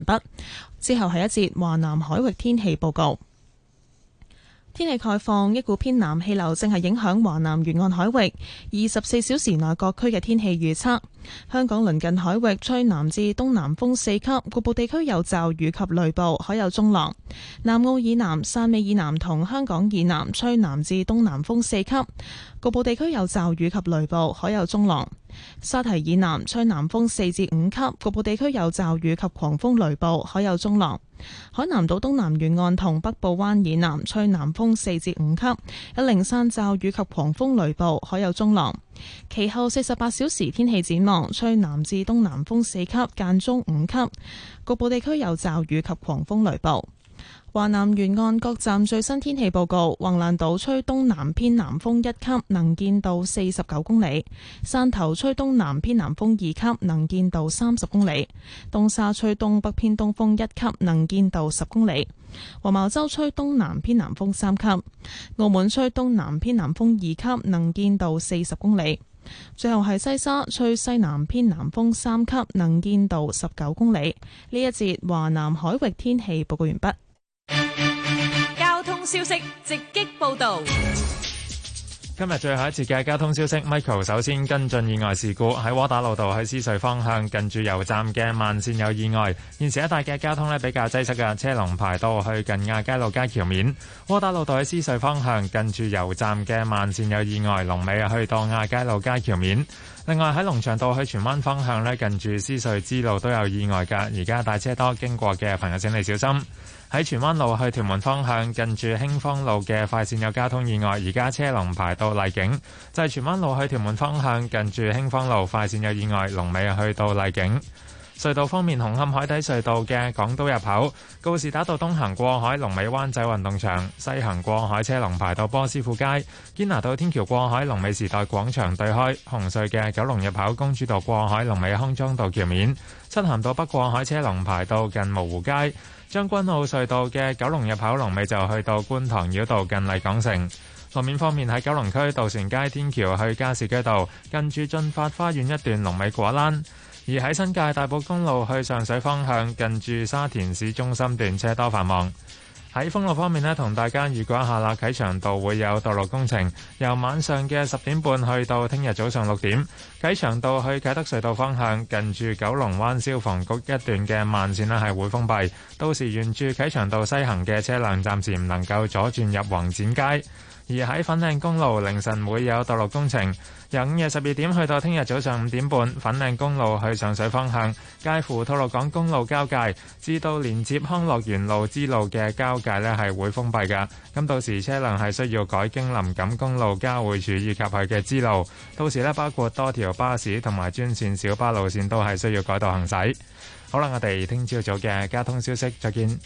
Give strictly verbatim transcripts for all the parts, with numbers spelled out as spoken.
北之後係一節華南海域天氣報告。天氣概況，一股偏南氣流正係影響華南沿岸海域。二十四小時內各區嘅天氣預測：香港鄰近海域吹南至東南風四級，局部地區有驟雨及雷暴，海有中浪。南澳以南、汕尾以南同香港以南吹南至東南風四級，局部地區有驟雨及雷暴，海有中浪。沙堤以南吹南風四至五級，局部地區有驟雨及狂風雷暴，海有中浪。海南島東南沿岸同北部灣以南吹南風四至五級，有零散驟雨及狂風雷暴，海有中浪。其後四十八小時天氣展望，吹南至東南風四級，間中五級，局部地區有驟雨及狂風雷暴。華南沿岸各站最新天氣報告：橫瀾島吹東南偏南風一級，能見度四十九公里；汕頭吹東南偏南風二級，能見度三十公里；東沙吹東北偏東風一級，能見度十公里；黃茅洲吹東南偏南風三級；澳門吹東南偏南風二級，能見度四十公里。最後係西沙吹西南偏南風三級，能見度十九公里。呢一節華南海域天氣報告完畢。 交通消息直擊報道。 今日最後一節嘅交通消息 ，Michael 首先跟進意外事故，喺窩打老道去獅隧方向近住油站嘅慢線有意外，現時一帶嘅交通呢比較擠塞嘅，車龍排到去近亞皆老街橋面。窩打老道喺獅隧方向近住油站嘅慢線有意外，龍尾去到亞皆老街橋面。另外喺龍翔道去荃灣方向呢，近住獅隧支路都有意外㗎，而家大車多，經過嘅朋友請你小心。喺荃灣路去屯門方向，近住興芳路嘅快線有交通意外，而家車龍排到麗景。就係荃灣路去屯門方向，近住興芳路快線有意外，龍尾去到麗景。隧道方面，紅磡海底隧道嘅港島入口，告士打道東行過海，龍尾灣仔運動場；西行過海車龍排到波斯富街。堅拿道天橋過海，龍尾時代廣場對開。紅隧嘅九龍入口，公主道過海，龍尾康莊道橋面。漆咸道北過海車龍排到近蕪湖街。將軍澳隧道嘅九龍入口，龍尾就去到觀塘繞道近麗港城。路面方面，喺九龍區渡船街天橋去加士居道，近住進發花園一段龍尾果欄。而喺新界大埔公路去上水方向，近住沙田市中心段車多繁忙。喺封路方面呢，同大家預告一下啦，啟祥道會有道路工程，由晚上嘅十點半去到聽日早上六點。啟祥道去啟德隧道方向，近住九龍灣消防局一段嘅慢線呢係會封閉，到時沿住啟祥道西行嘅車輛暫時唔能夠左轉入宏展街。而喺粉嶺公路凌晨會有道路工程，由午夜十二點去到聽日早上五點半，粉嶺公路去上水方向，介乎吐露港公路交界至到連接康樂園路支路嘅交界呢係會封閉㗎。咁到時車輛係需要改經林錦公路交匯處以及佢嘅支路，到時呢包括多條巴士同埋專線小巴路線都係需要改道行駛。好啦，我哋聽朝早嘅交通消息，再見。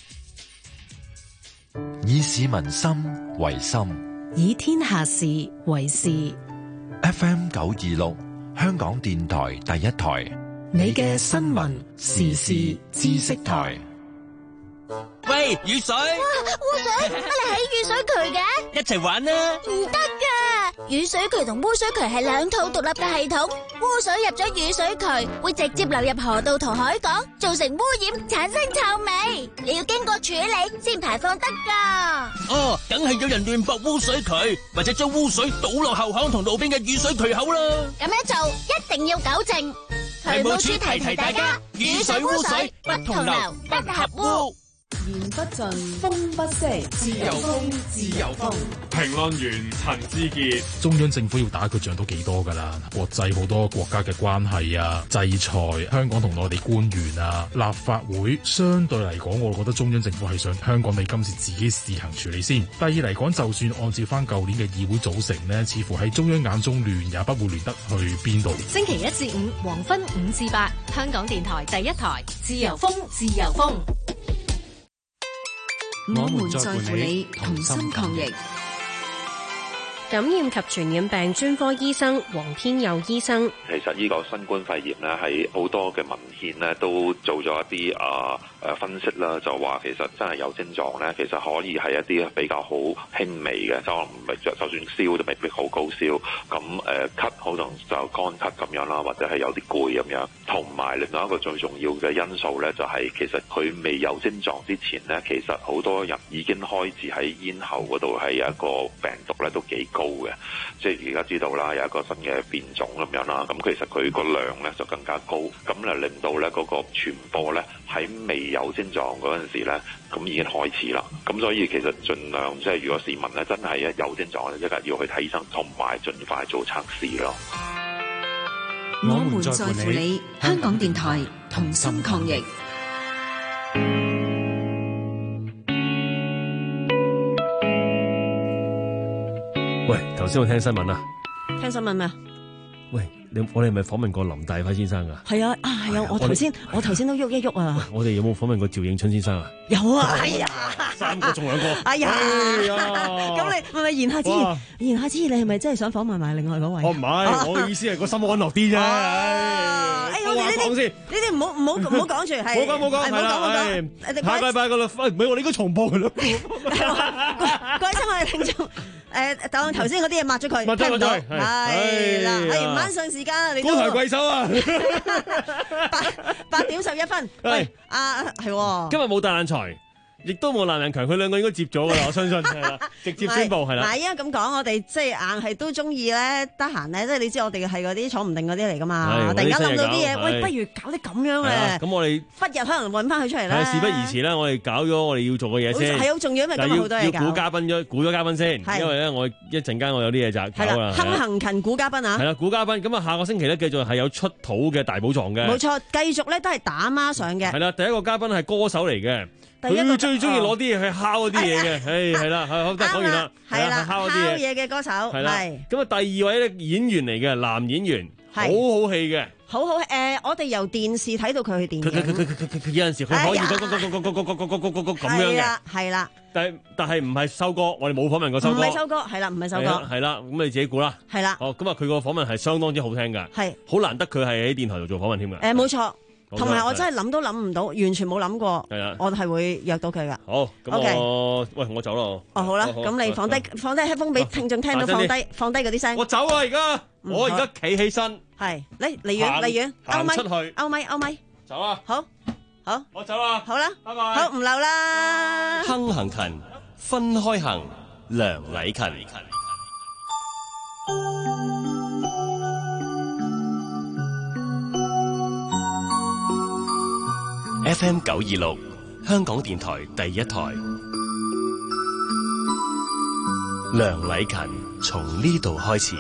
以市民心為心， 以天下事為事。 F M 九二六，香港電台第一台， 你嘅新聞時事知識台。 喂，雨水！ 哇，污水！乜你喺雨水渠嘅？ 一齊玩啦！ 唔得噶，雨水渠同污水渠係兩套獨立嘅系統。污水入咗雨水渠，會直接流入河道同海港，造成污染，產生臭味。你要經過處理先排放得噶。 哦，梗係有人亂駁污水渠，或者將污水倒落後巷同路邊嘅雨水渠口啦。 咁樣做一定要糾正。渠務署提提大家，雨水污水不同流，不合污。 言不盡，風不息，自由風，自由風。 評論員陳志傑： 中央政府要打佢仗都幾多㗎啦？國際好多國家嘅關係啊，制裁香港同內地官員啊，立法會相對嚟講，我覺得中央政府係想香港你今次自己試行處理先。第二嚟講，就算按照翻舊年嘅議會組成呢，似乎喺中央眼中亂也不會亂得去邊度。 星期一至五黃昏五至八，香港電台第一台，自由風，自由風。 我們在乎你，同心抗疫。 感染及傳染病專科醫生黃天佑醫生。 其實呢個新冠肺炎咧，喺好多嘅文獻咧都做咗一啲啊誒分析啦，就話其實真係有症狀咧，其實可以係一啲比較好輕微嘅，就可能唔係就就算燒都未必好高燒，咁誒咳可能就乾咳咁樣啦，或者係有啲攰咁樣。同埋另外一個最重要嘅因素咧，就係其實佢未有症狀之前咧，其實好多人已經開始喺咽喉嗰度係有一個病毒咧都幾高嘅，即係而家知道啦，有一個新嘅變種咁樣啦，咁其實佢個量咧就更加高，咁就令到咧嗰個傳播咧喺未有症狀嗰陣時咧，咁已經開始啦。咁所以其實盡量即係如果市民咧真係一有症狀咧，即刻要去睇醫生，同埋盡快做測試咯。 我們在乎你，香港電台同心抗疫。 喂，頭先我聽新聞啊， 聽新聞咩啊？ 喂，你我哋係咪訪問過林大輝先生啊？ 係啊，啊係啊，我頭先我頭先都喐一喐啊。 我哋有冇訪問過趙應春先生啊？ 有啊，哎呀， 三個中兩個。 哎呀，咁你係咪言下之意？言下之意，你係咪真係想訪問埋另外嗰位？ 我唔係，我嘅意思係個心安樂啲啫。 哎，我哋呢啲呢啲唔好唔好唔好講住，係冇講冇講，係啦，下禮拜個啦，唔係我哋應該重播嘅咯。 各位親愛嘅聽眾。誒，當頭先嗰啲嘢抹咗佢， 抹咗抹咗， 係啦，係晚上時間，你都高抬貴手啊！ 八八點十一分，喂，啊係， 今日冇大懶才。亦都冇男人強，佢兩個應該接咗噶啦，我相信係啦，直接宣佈係啦。 嗱，因為咁講，我哋即係硬係都中意咧，得閒咧，即係你知我哋係嗰啲坐唔定嗰啲嚟噶嘛。突然間諗到啲嘢，喂，不如搞啲咁樣咧。咁我哋忽日可能揾翻佢出嚟啦。事不宜遲啦，我哋搞咗我哋要做嘅嘢先。係好重要，因為今日好多嘢搞。要估嘉賓咗，估咗嘉賓先。因為咧，我一陣間我有啲嘢就搞啦。亨行勤估嘉賓啊。係啦，估嘉賓。咁啊，下個星期咧繼續係有出土嘅大寶藏嘅。冇錯，繼續咧都係打孖上嘅。係啦，第一個嘉賓係歌手嚟嘅。佢最中意攞啲嘢去敲嗰啲嘢嘅，誒係啦，好得講完啦，係啦，敲嗰啲嘢嘅歌手係啦。咁啊，第二位咧演員嚟嘅男演員，好好戲嘅，好好誒，我哋由電視睇到佢去電影。佢佢佢佢佢佢有陣時佢可以嗰嗰嗰嗰嗰嗰嗰嗰嗰嗰咁樣嘅，係啦。但係但係唔係修哥，我哋冇訪問過修哥。唔係修哥，係啦，唔係修哥，係啦。咁你自己估啦。係啦。哦，咁啊，佢個訪問係相當之好聽㗎，係好難得佢係喺電台度做訪問添㗎。誒，冇錯。同埋我真係諗都諗唔到，完全冇諗過，我係會約到佢噶。好，咁我喂我走咯。哦，好啦，咁你放低放低 headphone 俾聽眾聽到，放低放低嗰啲聲。我走啊！而家我而家企起身。係，嚟離遠離遠，歐咪出去，歐咪歐咪。走啊！好，好，我走啦。好啦，拜拜。好，唔留啦。 亨行勤，分開行，梁禮勤。F M 九二六，香港電台第一台，梁禮勤從呢度開始。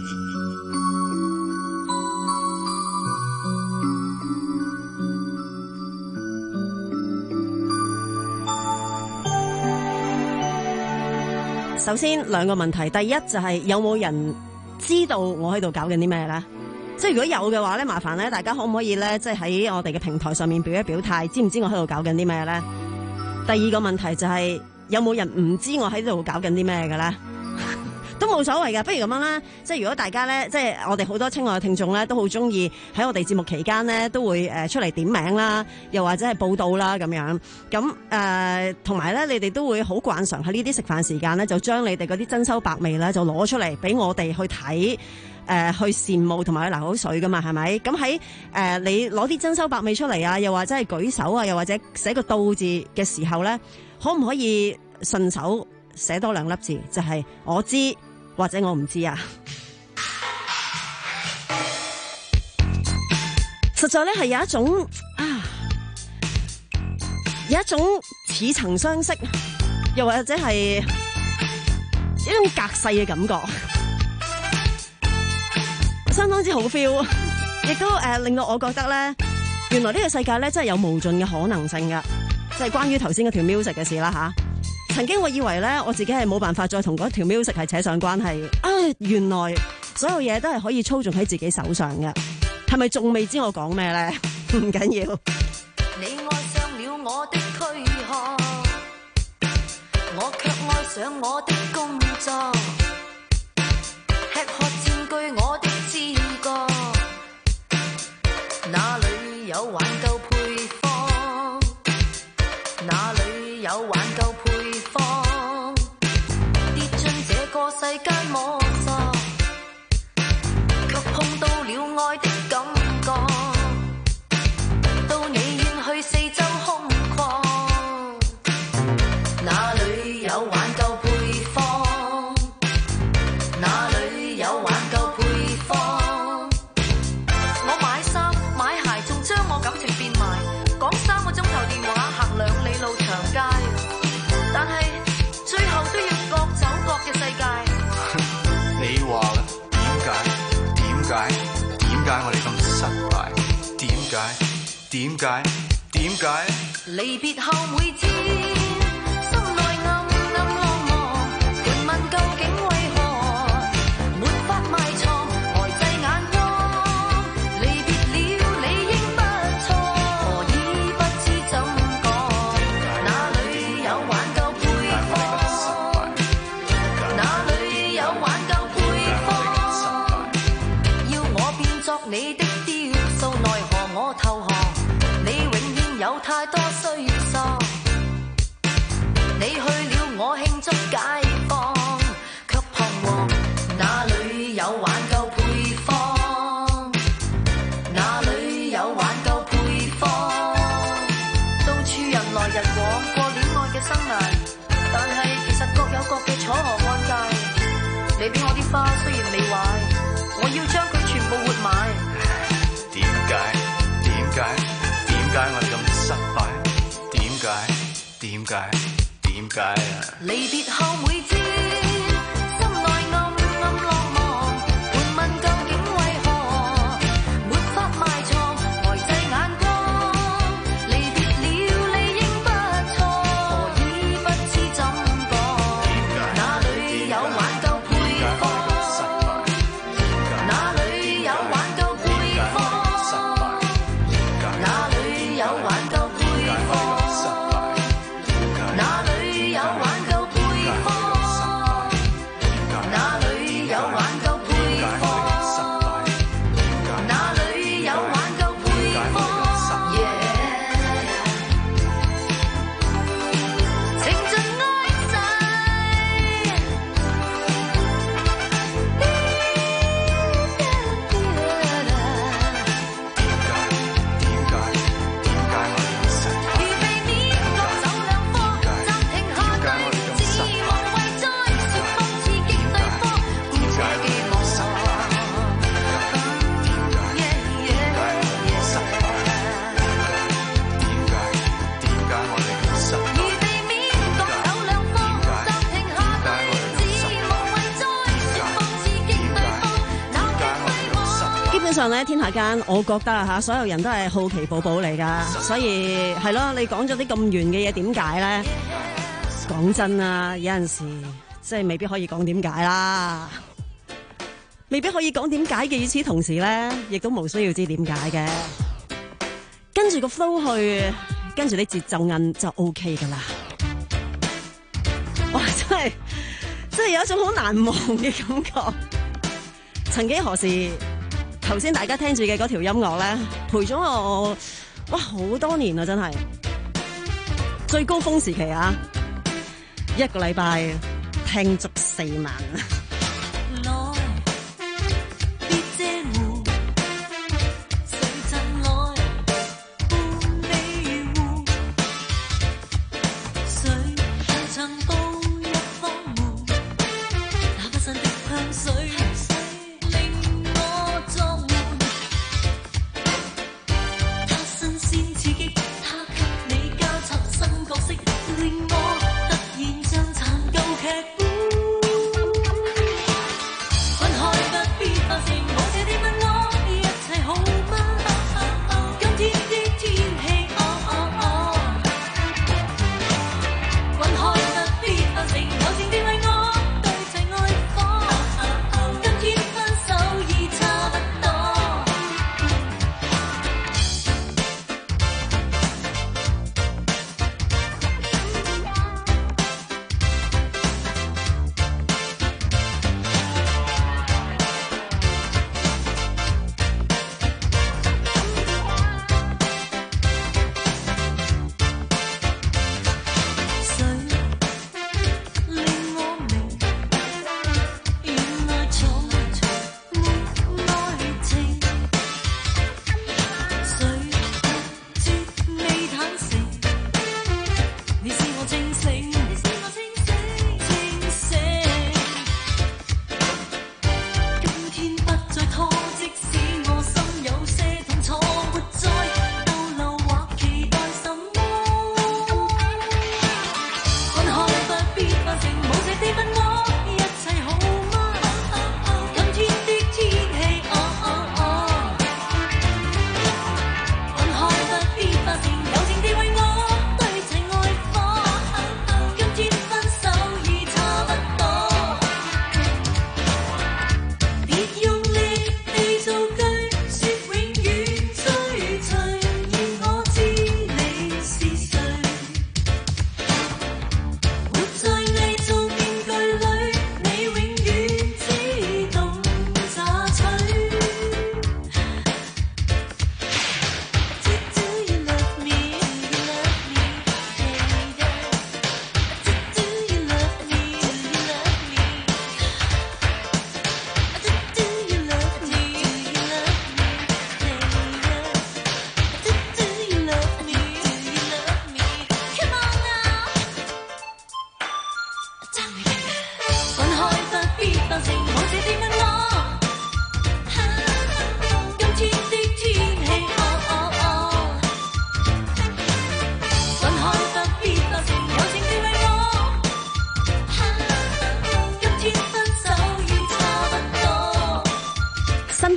首先兩個問題，第一就係有冇人知道我喺度搞緊啲咩咧？即係如果有嘅話咧，麻煩咧，大家可唔可以咧，即係喺我哋嘅平台上面表一表態，知唔知我喺度搞緊啲咩咧？第二個問題就係、是、有冇人唔知我喺度搞緊啲咩嘅咧？都冇所謂㗎，不如咁樣啦。即係如果大家咧，即係我哋好多親愛嘅聽眾咧，都好中意喺我哋節目期間咧，都會誒出嚟點名啦，又或者係報道啦咁樣。咁誒同埋咧，你哋都會好慣常喺呢啲食飯時間咧，就將你哋嗰啲珍饈百味咧，就攞出嚟俾我哋去睇。誒、呃、去羨慕同埋去流口水噶嘛，係咪？咁喺誒你攞啲珍饈百味出嚟啊，又或者係舉手啊，又或者寫個到字嘅時候咧，可唔可以順手寫多兩粒字，就係、是、我知或者我唔知啊？實在咧係有一種啊，有一種似曾相識，又或者係一種隔世嘅感覺。相當之好 feel， 亦都誒、呃、令到我覺得咧，原來呢個世界咧真係有無盡嘅可能性噶，即係關於頭先嗰條 music 嘅事啦吓。曾經我以為咧，我自己係冇辦法再同嗰條 music 係扯上關係，啊，原來所有嘢都係可以操縱喺自己手上嘅，係咪仲未知我講咩咧？唔緊要。你愛上了我的軀殼，我卻愛上我的工作。 吃喝佔據我的知覺，哪裏有挽救配方？哪裏有挽救配方？跌進這個世間摸索，卻碰到了愛的感覺，到你遠去四周空曠，哪裏有挽救配方？哪裏有挽救配方？我買衫買鞋，仲將我感情變賣，講三個鐘頭電話，行兩里路長街，但係最後都要各走各嘅世界。 你話啦，點解？點解？點解我哋咁失敗？點解？點解？點解？ 離別後每天，心內暗暗落寞，盤問究竟為何沒法埋藏呆滯眼光？離別了理應不錯，何以不知怎講？哪裏有挽救配方？哪裏有挽救配方？要我變作你的雕塑，奈何我投降？你永遠有太多需索，你去了我慶祝解放，卻彷徨。哪裏有挽救配方？哪裏有挽救配方？到處人來人往，過戀愛嘅生涯，但係其實各有各嘅楚河漢界。你俾我啲花雖然未壞，我要將佢全部活埋。 點解？點解？點解我哋咁失敗？點解？點解？點解啊？ 離別後每天，心內暗暗落寞，盤問究竟為何沒法埋藏呆滯眼光？離別了理應不錯，何以不知怎講？哪裏有挽救配方？哪裏有挽救配方？哪裏有挽救配方？哪裏有挽救配方？哪裏有挽救配方？哪裏有挽救配方？情盡愛逝。預備面各走兩方，暫停下對自無謂再說謊刺激對方，故這寄望。預備面各走兩方，暫停下對自無謂再說謊刺激對方，鬧劇揮霍。 基本上咧，天下間我覺得啊嚇，所有人都係好奇寶寶嚟㗎，所以係咯，你講咗啲咁圓嘅嘢，點解咧？講真啊，有陣時即係未必可以講點解啦，未必可以講點解嘅。與此同時咧，亦都冇需要知點解嘅，跟住個 flow 去，跟住啲節奏韻就 OK 㗎啦。哇！真係真係有一種好難忘嘅感覺。曾幾何時，頭先大家聽住嘅嗰條音樂咧，陪咗我哇好多年啊！真係最高峰時期啊，一個禮拜聽足四晚。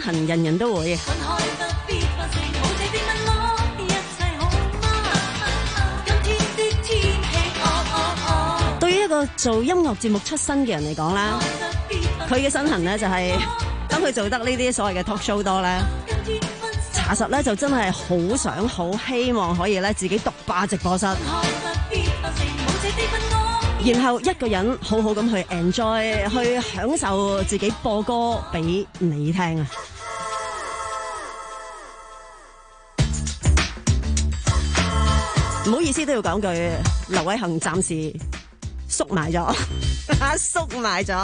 痕人人都會。對於一個做音樂節目出身嘅人嚟講啦，佢嘅身痕咧就係當佢做得呢啲所謂嘅 talk show 多咧，查實咧就真係好想好希望可以咧自己獨霸直播室，然後一個人好好咁去 enjoy， 去享受自己播歌俾你聽啊！唔好意思都要講句，劉偉恒暫時縮埋咗，縮埋咗，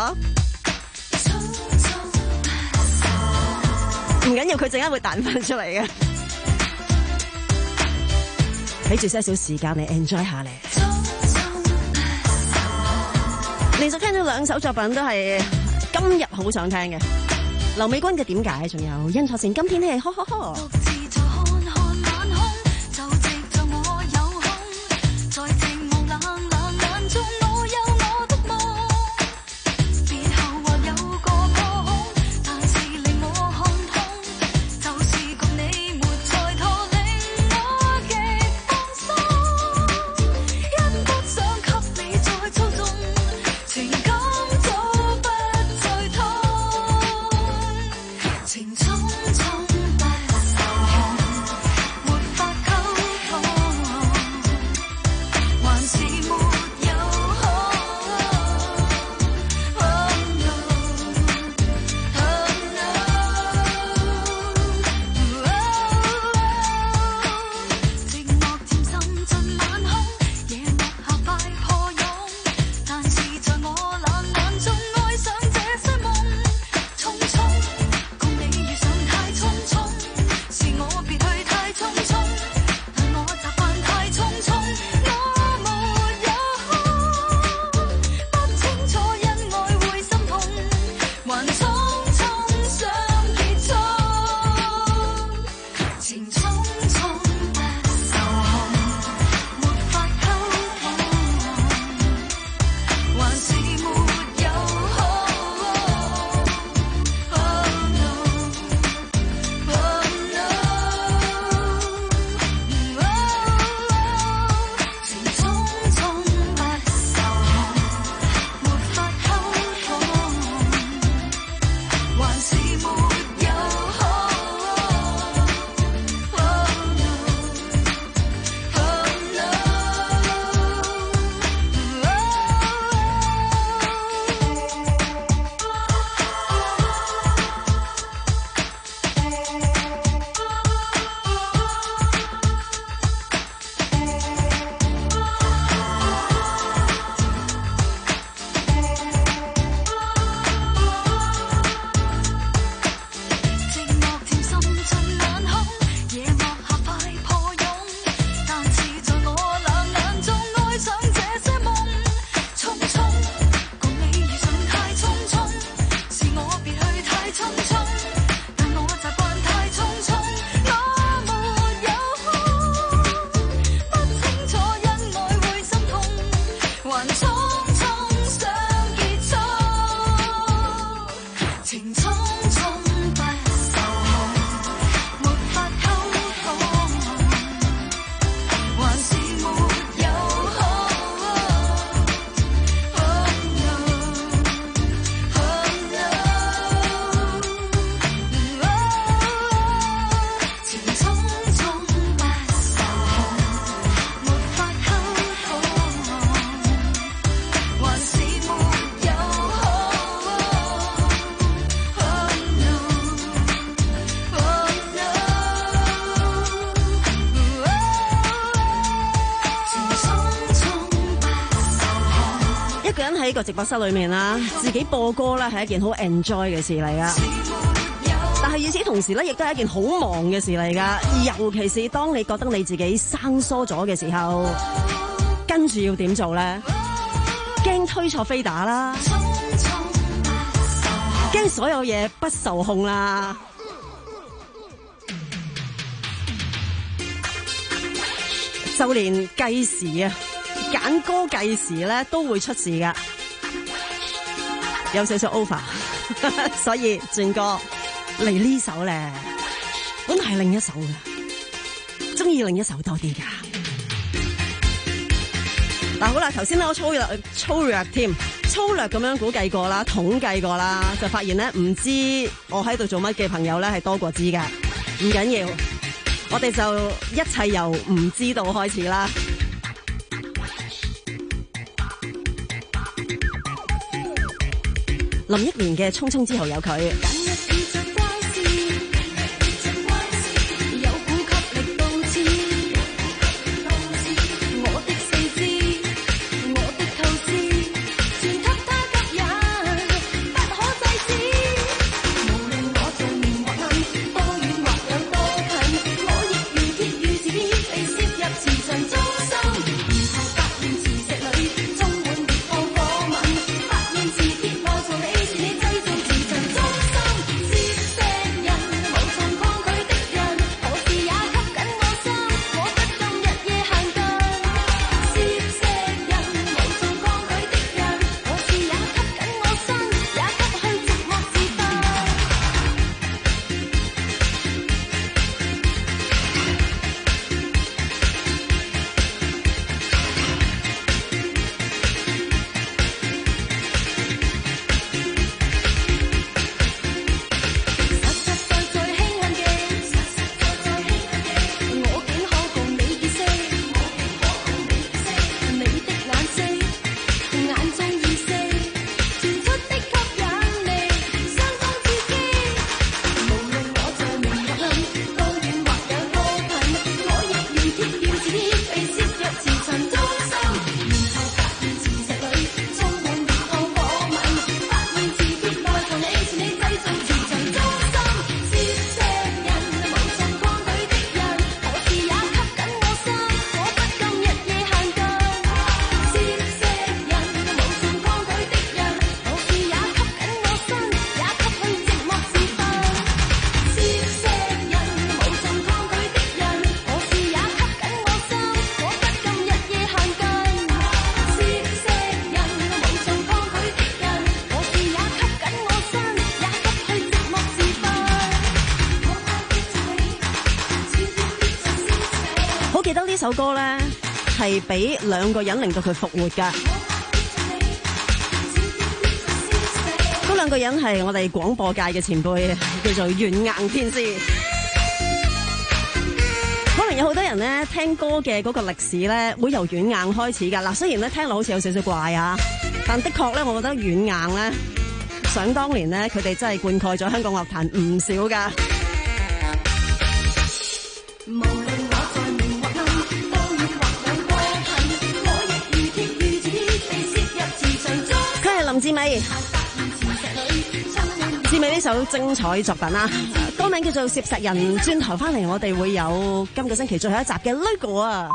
唔緊要，佢陣間會彈翻出嚟嘅，俾住些少時間你 enjoy 下咧。連續聽咗兩首作品都係今日好想聽嘅，劉美君嘅點解，仲有殷卓善今天氣，呵呵呵。喺個直播室裏面啦，自己播歌咧係一件好 enjoy 嘅事嚟噶。但係與此同時咧，亦都係一件好忙嘅事嚟噶。尤其是當你覺得你自己生疏咗嘅時候，跟住要點做咧？驚推錯飛打啦，驚所有嘢不受控啦。就連計時啊，揀歌計時咧都會出事噶，有少少 over， 所以轉歌嚟呢首咧，本來係另一首噶，中意另一首多啲噶。嗱好啦，頭先咧我粗略粗略添，粗略咁樣估計過啦，統計過啦，就發現咧唔知我喺度做乜嘅朋友咧係多過知噶，唔緊要，我哋就一切由唔知道開始啦。林憶蓮嘅《匆匆之後有佢》。呢首歌咧係俾兩個人令到佢復活噶，嗰兩個人係我哋廣播界嘅前輩，叫做軟硬天師。可能有好多人咧聽歌嘅嗰個歷史咧會由軟硬開始噶。嗱，雖然咧聽落好似有少少怪啊，但的確咧，我覺得軟硬咧，想當年咧，佢哋真係灌溉咗香港樂壇唔少噶。林志美，志美呢首精彩作品啦，歌名叫做《攝石人》。轉頭翻嚟，我哋會有今個星期最後一集嘅 LEGO 啊！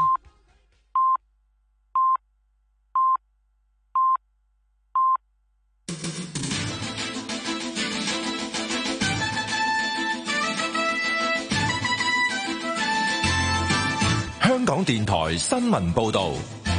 香港電台新聞報道。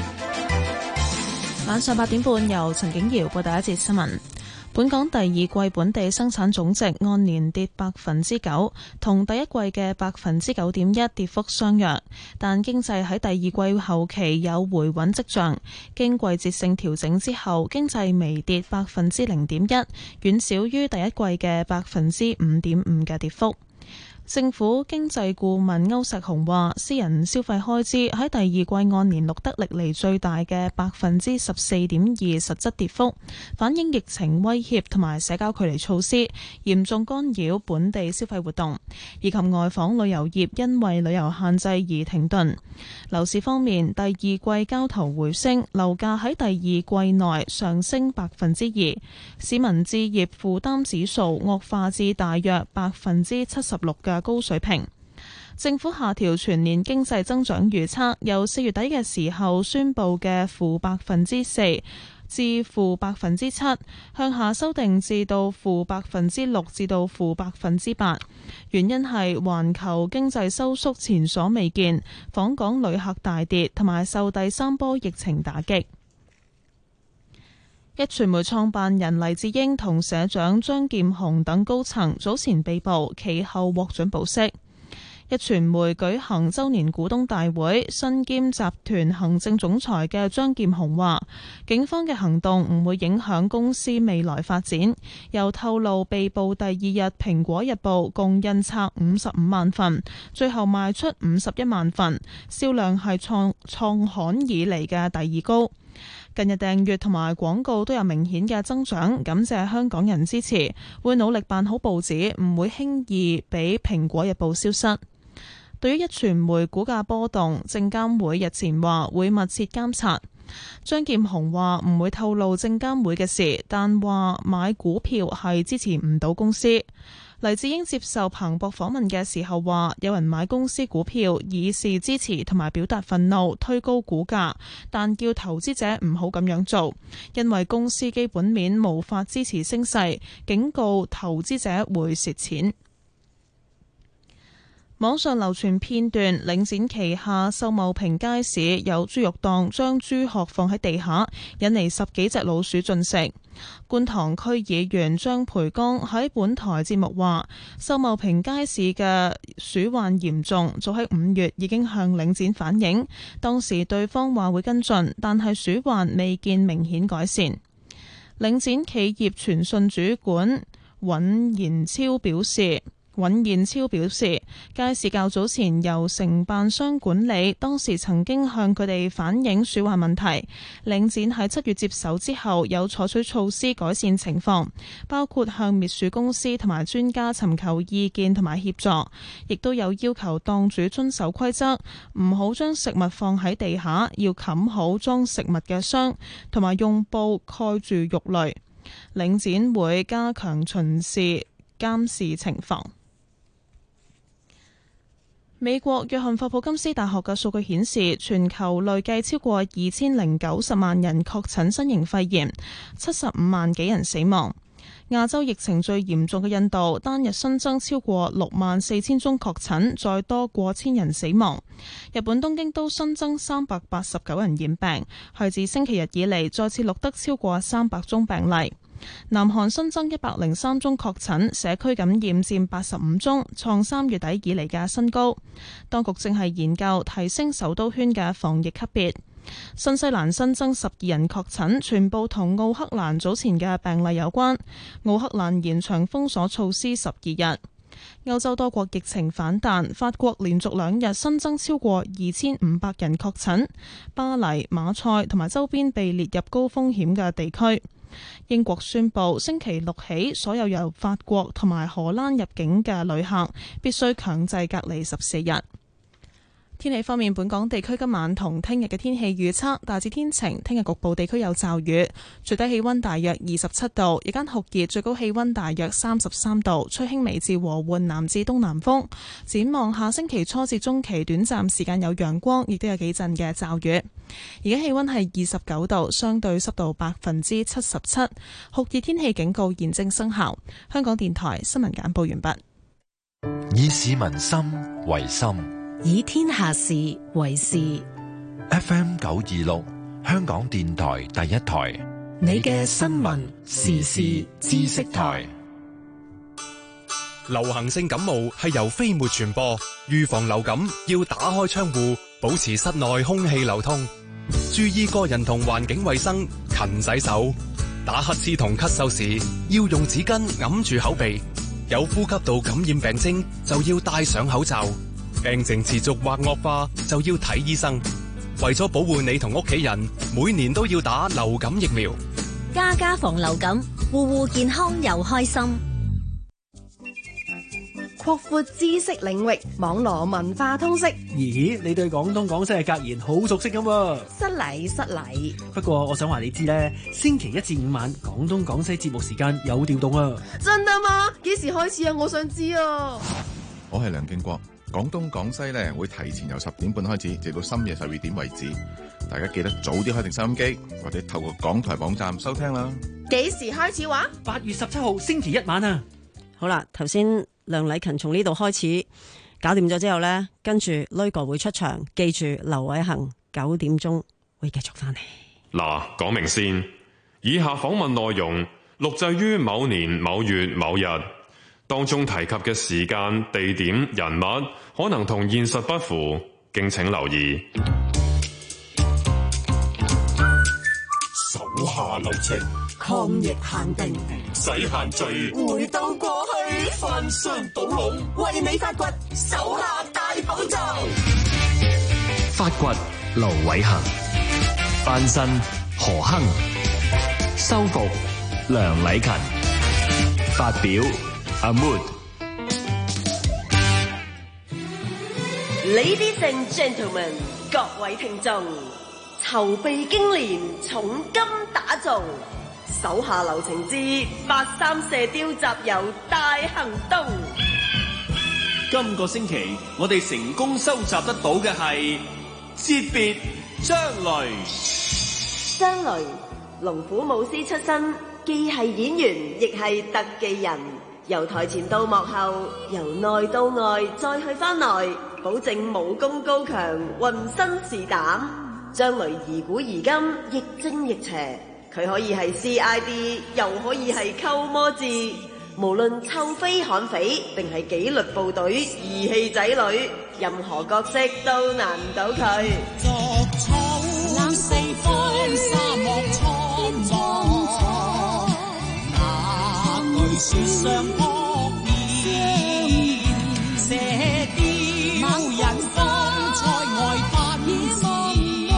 晚上八點半，由陳景瑤報第一節新聞。本港第二季本地生產總值按年跌百分之九，同第一季嘅百分之九點一跌幅相若，但經濟喺第二季後期有回穩跡象。經季節性調整之後，經濟微跌百分之零點一，遠少於第一季嘅百分之五點五嘅跌幅。政府經濟顧問歐錫熊話，私人消費開支喺第二季按年錄得歷嚟最大嘅百分之十四點二實質跌幅，反映疫情威脅同埋社交距離措施嚴重干擾本地消費活動，以及外訪旅遊業因為旅遊限制而停頓。樓市方面，第二季交投回升，樓價喺第二季內上升百分之二，市民置業負擔指數惡化至大約百分之七十六嘅高水平。政府下調全年經濟增長預測，由四月底嘅時候宣布嘅負百分之四至負百分之七，向下修訂至到負百分之六至到負百分之八。原因係環球經濟收縮前所未見，訪港旅客大跌，同埋受第三波疫情打擊。 壹傳媒創辦人黎智英同社長張劍虹等高層早前被捕，其後獲准保釋。壹傳媒舉行周年股東大會，身兼集團行政總裁嘅張劍虹話，警方嘅行動唔會影響公司未來發展。又透露被捕第二日，《蘋果日報》共印刷五十五萬份，最後賣出五十一萬份，銷量係創創刊以嚟嘅第二高。近日訂閱同埋廣告都有明顯嘅增長，感謝香港人支持，會努力辦好報紙，唔會輕易俾《蘋果日報》消失。對於壹傳媒股價波動，證監會日前話會密切監察。張劍虹話唔會透露證監會嘅事，但話買股票係支持唔到公司。黎智英接受彭博訪問嘅時候話，有人買公司股票以示支持同埋表達憤怒，推高股價，但叫投資者唔好咁樣做，因為公司基本面無法支持升勢，警告投資者會蝕錢。網上流傳片段，領展旗下秀茂坪街市有豬肉檔將豬殼放喺地下，引嚟十幾隻老鼠進食。觀塘區議員張培剛喺本台節目話，秀茂坪街市嘅鼠患嚴重，早喺五月已經向領展反映，當時對方話會跟進，但係鼠患未見明顯改善。領展企業傳訊主管尹延超表示。尹燕超表示，街市較早前由承辦商管理，當時曾經向佢哋反映鼠患問題。領展喺七月接手之後，有採取措施改善情況，包括向滅鼠公司同埋專家尋求意見同埋協助，亦都有要求檔主遵守規則，唔好將食物放喺地下，要冚好裝食物嘅箱，同埋用布蓋住肉類。領展會加強巡視監視情況。美國約翰霍普金斯大學嘅數據顯示，全球累計超過二千零九十萬人確診新型肺炎，七十五萬幾人死亡。亞洲疫情最嚴重嘅印度，單日新增超過六萬四千宗確診，再多過千人死亡。日本東京都新增三百八十九人染病，係自星期日以嚟再次錄得超過三百宗病例。南韓新增一百零三宗確診，社區感染佔八十五宗，創三月底以嚟嘅新高。當局正係研究提升首都圈嘅防疫級別。新西蘭新增十二人確診，全部同奧克蘭早前嘅病例有關。奧克蘭延長封鎖措施十二日。歐洲多國疫情反彈，法國連續兩日新增超過二千五百人確診，巴黎、馬賽同埋周邊被列入高風險嘅地區。英國宣布星期六起，所有由法國同埋荷蘭入境嘅旅客必須強制隔離十四日。天氣方面，本港地區今晚同聽日嘅天氣預測大致天晴，聽日局部地區有驟雨，最低氣溫大約二十七度，日間酷熱，最高氣溫大約三十三度，吹輕微至和緩南至東南風。展望下星期初至中期，短暫時間有陽光，亦都有幾陣嘅驟雨。而家氣溫係二十九度，相對濕度百分之七十七，酷熱天氣警告現正生效。香港電台新聞簡報完畢。 以市民心為心， 以天下事為事。 F M 九二六，香港電台第一台， 你嘅新聞時事知識台。 流行性感冒係由飛沫傳播，預防流感要打開窗戶，保持室內空氣流通，注意個人同環境衛生，勤洗手。打乞嗤同咳嗽時要用紙巾揞住口鼻，有呼吸道感染病徵就要戴上口罩。病情持續或惡化就要睇醫生。為咗保護你同屋企人，每年都要打流感疫苗。 家家防流感，戶戶健康又開心。 擴闊知識領域，網羅文化通識。 咦，你對廣東廣西嘅格言好熟悉咁喎？ 失禮失禮。 不過我想話你知咧，星期一至五晚廣東廣西節目時間有調動啊！ 真㗎嗎？幾時開始啊？我想知啊！ 我係梁敬國。廣東廣西咧會提前由十點半開始，直到深夜十二點為止。大家記得早啲開定收音機，或者透過港台網站收聽啦。 幾時開始話？ 八月十七號星期一晚啊！ 好啦，頭先梁禮勤從呢度開始搞掂咗之後呢，跟住雷哥會出場，記住劉偉恒九點鐘會繼續翻嚟。 嗱，講明先， 以下訪問內容錄製於某年某月某日，當中提及嘅時間、地點、人物可能同現實不符，敬請留意。 手下留情，抗疫限定，使限聚，回到過去，翻箱倒籠，為你發掘手下大寶藏。 發掘盧偉恒，翻身何亨，修復梁禮勤，發表阿 Mood。 Ladies and gentlemen， 各位聽眾，籌備經年，重金打造，手下留情之八三射雕集郵大行動。 今個星期我哋成功收集得到嘅係訣別張雷。 張雷，龍虎武師出身，既係演員，亦係特技人，由台前到幕後，由內到外，再去翻內，保證武功高強，渾身是膽。張雷疑古疑今，亦正亦邪，佢可以係 C I D， 又可以係溝魔智。無論臭飛悍匪定係紀律部隊義氣仔女，任何角色都難唔到佢。 逐草四方，沙漠蒼茫，那句說相撲面，射雕人方塞外奔馳，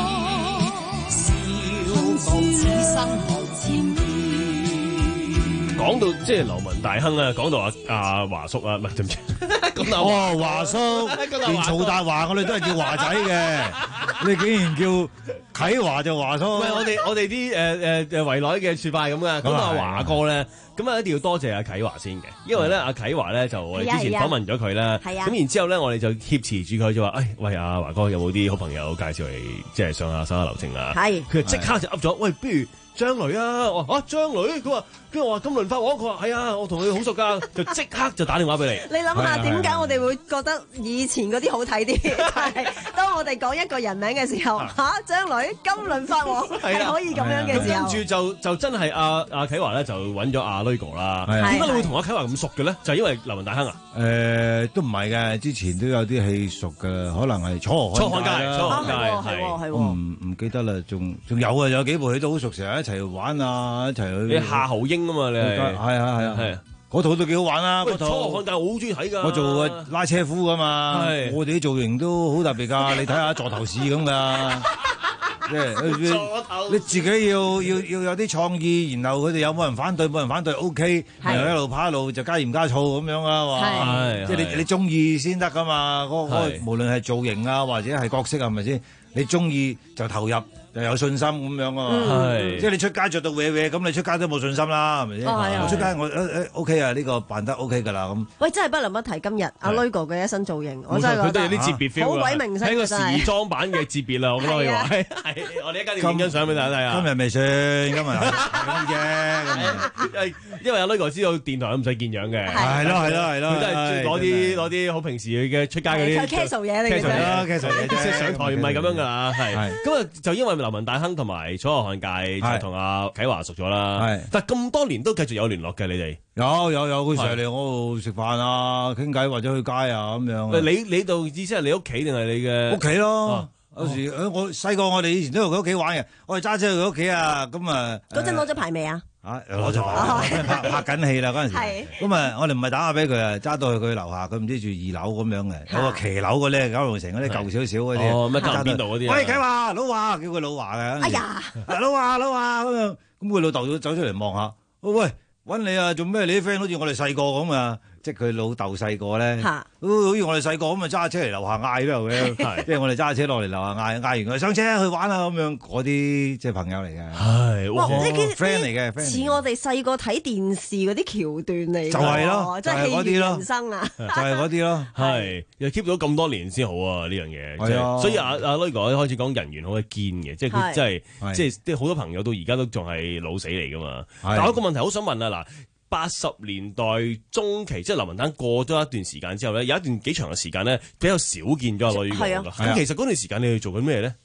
笑傲此生無千變。 講到即係流氓大亨啊，講到阿阿華叔啊，唔係對唔住，咁啊哦華叔，連曹達華我哋都係叫華仔嘅，你竟然叫啟華就華叔。 喂，我哋我哋啲誒誒誒圍內嘅説法係咁噶，咁阿華哥咧，咁啊一定要多謝阿啟華先嘅，因為咧阿啟華咧就我哋之前訪問咗佢啦，咁然之後咧我哋就挾持住佢就話，誒喂阿華哥有冇啲好朋友介紹嚟即係上下手下留情啊？係，佢就即刻就噏咗，喂不如張雷啊！我話啊張雷，佢話跟住我話金輪法王，佢話係啊，我同佢好熟噶，就即刻就打電話俾你。 你諗下點解我哋會覺得以前嗰啲好睇啲？係當我哋講一個人名嘅時候，嚇張雷金輪法王係可以咁樣嘅時候， 跟住就就真係阿阿啟華咧就揾咗阿 Lugo 啦。點解你會同阿啟華咁熟嘅咧？就係因為流氓大亨啊？ 誒都唔係嘅，之前都有啲戲熟嘅，可能係楚河漢界。 楚河漢界係喎係喎，唔唔記得啦，仲仲有啊，有幾部戲都好熟，成日一齊玩啊，一齊去。 你夏侯英啊嘛，你係係啊係啊係。嗰套都幾好玩啊！嗰套楚河漢界我好中意睇㗎。 我做拉車夫㗎嘛，我哋啲造型都好特別㗎。你睇下座頭市咁㗎，即係你自己要要要有啲創意，然後佢哋有冇人反對，冇人反對 OK， 然後一路跑一路就加鹽加醋咁樣啊嘛。即係你你中意先得㗎嘛。嗰嗰無論係造型啊或者係角色係咪先？你中意就投入。就有信心咁樣啊嘛，嗯、即係你出街着到歪歪咁，你出街都冇信心啦，係咪先？哦、我出街我誒誒 OK 啊，呢、呢個扮得 OK 㗎啦咁。 喂，真係不能不提今日阿 Lugo 嘅一身造型，我真係覺得佢都有啲節別 feel 好鬼明星， 係個時裝版嘅節別啦，我覺得可以話係。係我哋一間要影張相俾大家睇啊！ 今日未算，今日咁啫。 因為阿 Lugo 知道電台都唔使見樣嘅， 係咯係咯係咯， 佢都係攞啲攞啲好平時嘅出街嗰啲 casual 嘢嚟嘅啫 ，casual 嘢啫， 上台唔係咁樣㗎啦，係。咁啊就因為流氓大亨同埋楚河漢界就同阿啟華熟咗啦，係。但係咁多年都繼續有聯絡嘅，你哋有有有，佢成日嚟我度食飯啊、傾偈或者去街啊咁樣。 你你度意思係你屋企定係你嘅屋企咯？有時我細個我哋以前都去佢屋企玩嘅，我哋揸車去佢屋企啊，咁啊。 嗰陣攞咗牌未啊？ 啊，攞咗牌，拍拍緊戲啦嗰陣時。咁啊，我哋唔係打下俾佢啊，揸到去佢樓下，佢唔知住二樓咁樣嘅，有個騎樓嘅咧，九龍城嗰啲舊少少嗰啲。 哦，咩隔邊度嗰啲？ 喂，啟華，老華，叫佢老華嘅。 哎呀， 老華老華咁樣，咁佢老豆走出嚟望下，喂，揾你啊，做咩？你啲 friend 好似我哋細個咁啊！即係佢老豆細個咧，好似我哋細個咁啊，揸車嚟樓下嗌都有嘅，即係我哋揸車落嚟樓下嗌，嗌完佢上車去玩啊咁樣，嗰啲即係朋友嚟嘅。 係， 哇！呢啲 friend 嚟嘅， 似我哋細個睇電視嗰啲橋段嚟， 就係咯， 即係戲如人生啊， 就係嗰啲咯， 係又 keep 咗咁多年先好啊呢樣嘢， 係啊， 所以阿阿 Lugo 開始講人緣好嘅堅嘅，即係佢真係即係即係好多朋友到而家都仲係老死嚟噶嘛。但係我一個問題好想問啊嗱。八十年代中期，即係流氓大亨過咗一段時間之後咧，有一段幾長嘅時間咧，比較少見咗阿 Lugo 㗎。咁其實嗰段時間你去做緊咩咧？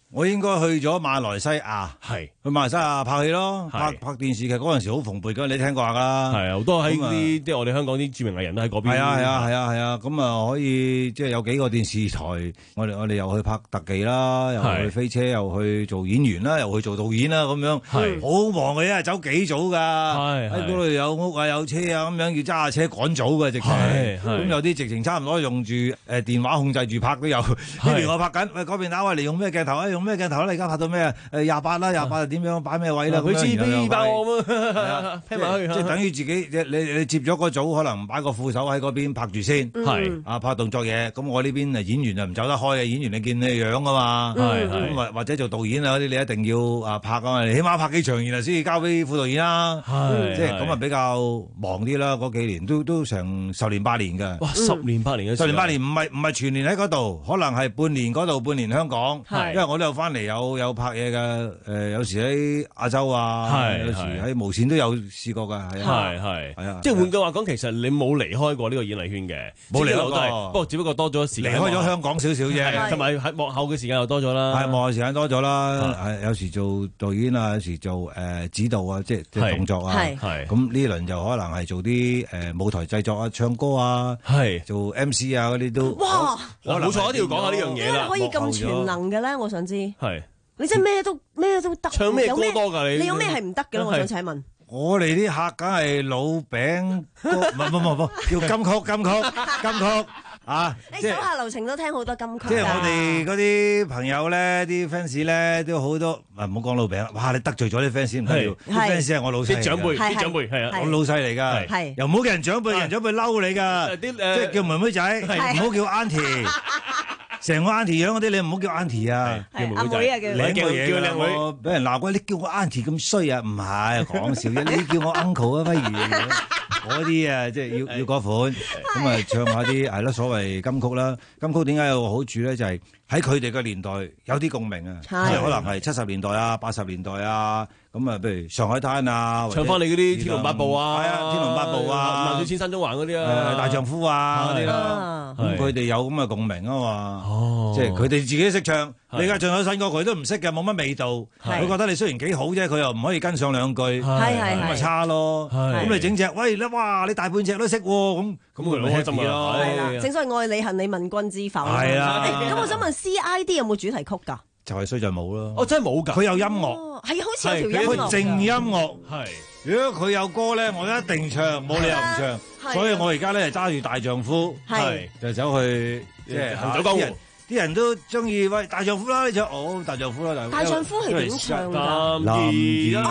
我應該去咗馬來西亞， 係去馬來西亞拍戲咯， 係拍拍電視劇嗰陣時好蓬勃㗎，你聽過下㗎啦。 係啊，好多喺咁啊啲即係我哋香港啲著名藝人都喺嗰邊。 係啊係啊係啊係啊，咁啊可以即係有幾個電視台，我哋我哋又去拍特技啦，又去飛車，又去做演員啦，又去做導演啦，咁樣係好忙嘅，一日走幾組㗎。 係喺嗰度有屋啊有車啊，咁樣要揸下車趕組嘅直情。 係係咁有啲直情差唔多用住誒電話控制住拍都有。呢邊我拍緊，喂嗰邊打喂，你用咩鏡頭啊？用咩鏡頭咧？而家拍到咩啊？誒廿八啦，廿八點樣擺咩位啦？ 佢知飛爆我係啊， 拼埋去即係等於自己，你你接咗個組，可能擺個副手喺嗰邊拍住先， 係啊拍動作嘢。咁我呢邊誒演員就唔走得開嘅，演員你見你樣噶嘛， 係係咁或或者做導演啊嗰啲，你一定要啊拍啊嘛，你起碼拍幾場，然後先至交俾副導演啦。 係即係咁啊比較忙啲啦，嗰幾年都都成十年八年㗎。 哇，十年八年嘅十年八年唔係唔係全年喺嗰度，可能係半年嗰度，半年香港。 係因為我都有翻嚟有有拍嘢㗎，誒有時喺亞洲啊， 係有時喺無線都有試過㗎，係啊， 係係係啊， 即係換句話講，其實你冇離開過呢個演藝圈嘅， 冇離開過即係一路都係不過只不過多咗時間， 離開咗香港少少啫， 係同埋喺幕後嘅時間又多咗啦， 係幕後時間多咗啦，係有時做導演啊，有時做誒指導啊，即係即係動作啊， 係係咁呢輪就可能係做啲誒舞台製作啊、唱歌啊， 係做 M C 啊嗰啲都哇！ 嗱冇錯，一定要講下呢樣嘢點解啦。 可以咁全能嘅咧？我想知。 係你真係咩都咩都得， 唱咩有歌多㗎你你有咩係唔得嘅咧？我想請問。 我哋啲客梗係老餅歌，唔係唔係唔係叫金曲金曲金曲啊！ 你即係手下留情都聽好多金曲㗎。 即係我哋嗰啲朋友咧，啲 fans 咧都好多，唔好講老餅啦。哇！你得罪咗啲 fans 唔得了，啲 fans 係我老細嚟㗎， 啲長輩，啲長輩係啊， 我老細嚟㗎， 係又唔好叫人長輩，人長輩嬲你㗎，即係叫妹妹仔，唔好叫 auntie。成個 auntie 樣嗰啲，你唔好叫 auntie 啊， 叫妹妹啊，叫靚個嘢㗎啦，我俾人鬧過，你叫我 auntie 咁衰啊？唔係講笑啫，你叫我 uncle 啊，不如嗰啲啊，即係要要嗰款，咁啊唱下啲係咯，所謂金曲啦。金曲點解有個好處咧？就係喺佢哋嘅年代有啲共鳴啊，即係可能係七十年代啊、八十年代啊，咁啊，譬如上海灘啊， 唱翻你嗰啲《天龍八部》啊， 係啊，《天龍八部》啊， 萬水千山中環嗰啲啊， 大丈夫啊嗰啲啦，咁佢哋有咁嘅共鳴啊嘛，即係佢哋自己識唱。你而家唱首新歌，佢都唔識嘅，冇乜味道。佢覺得你雖然幾好啫，佢又唔可以跟上兩句，咁咪差咯。咁你整隻，喂，哇，你大半隻都識喎，咁咁佢咪 happy 咯。 係啦，正所謂愛你恨你問君知否。 係啊。 咁我想問 C I D 有冇主題曲㗎？ 就係衰在冇咯。 哦，真係冇㗎。 佢有音樂， 係好似有條音樂。 佢靜音樂。 係。 如果佢有歌咧，我一定唱，冇理由唔唱。所以我而家咧揸住大丈夫，係就走去即係行走江湖。 啲人都中意喂大丈夫啦，你唱哦大丈夫啦， 大丈夫係點唱㗎？ 男兒一生，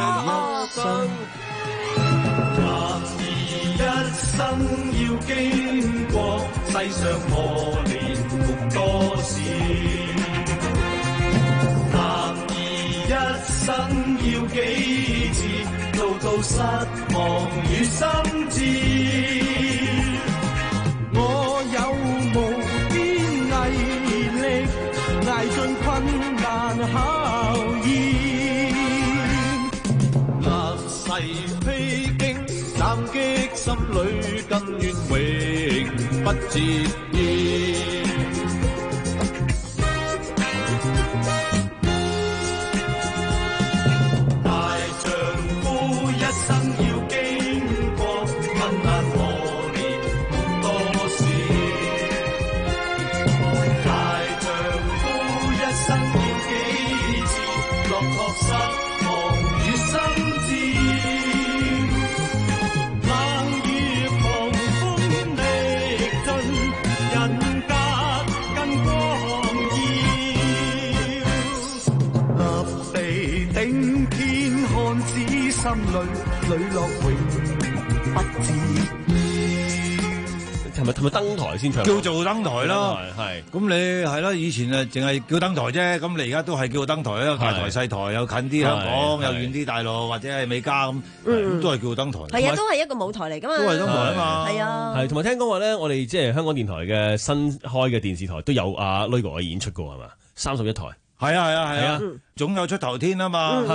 男兒一生要經過世上磨練共多事，男兒一生要幾次路到失望與心志，我有無邊毅力捱盡困難考驗，立誓披荊斬棘，心裏更願永不折腰。大丈夫一生要經過困難磨練共多事，大丈夫一生要幾次落魄失望與心志，冷雨狂風歷盡，人格更光耀，立地頂天看子心裏磊落永不折腰。 係咪係咪登台先唱？ 叫做登台咯， 係。 咁你係咯，以前啊淨係叫登台啫，咁你而家都係叫登台啦，大台細台有近啲香港，有遠啲大陸或者係美加咁，咁都係叫登台。 係啊，都係一個舞台嚟㗎嘛。 都係登台啊嘛。 係啊。 係，同埋聽講話咧，我哋即係香港電台嘅新開嘅電視台都有阿 Lugo 嘅演出㗎係嘛？三十一台。 係啊係啊係啊，總有出頭天啊嘛。係。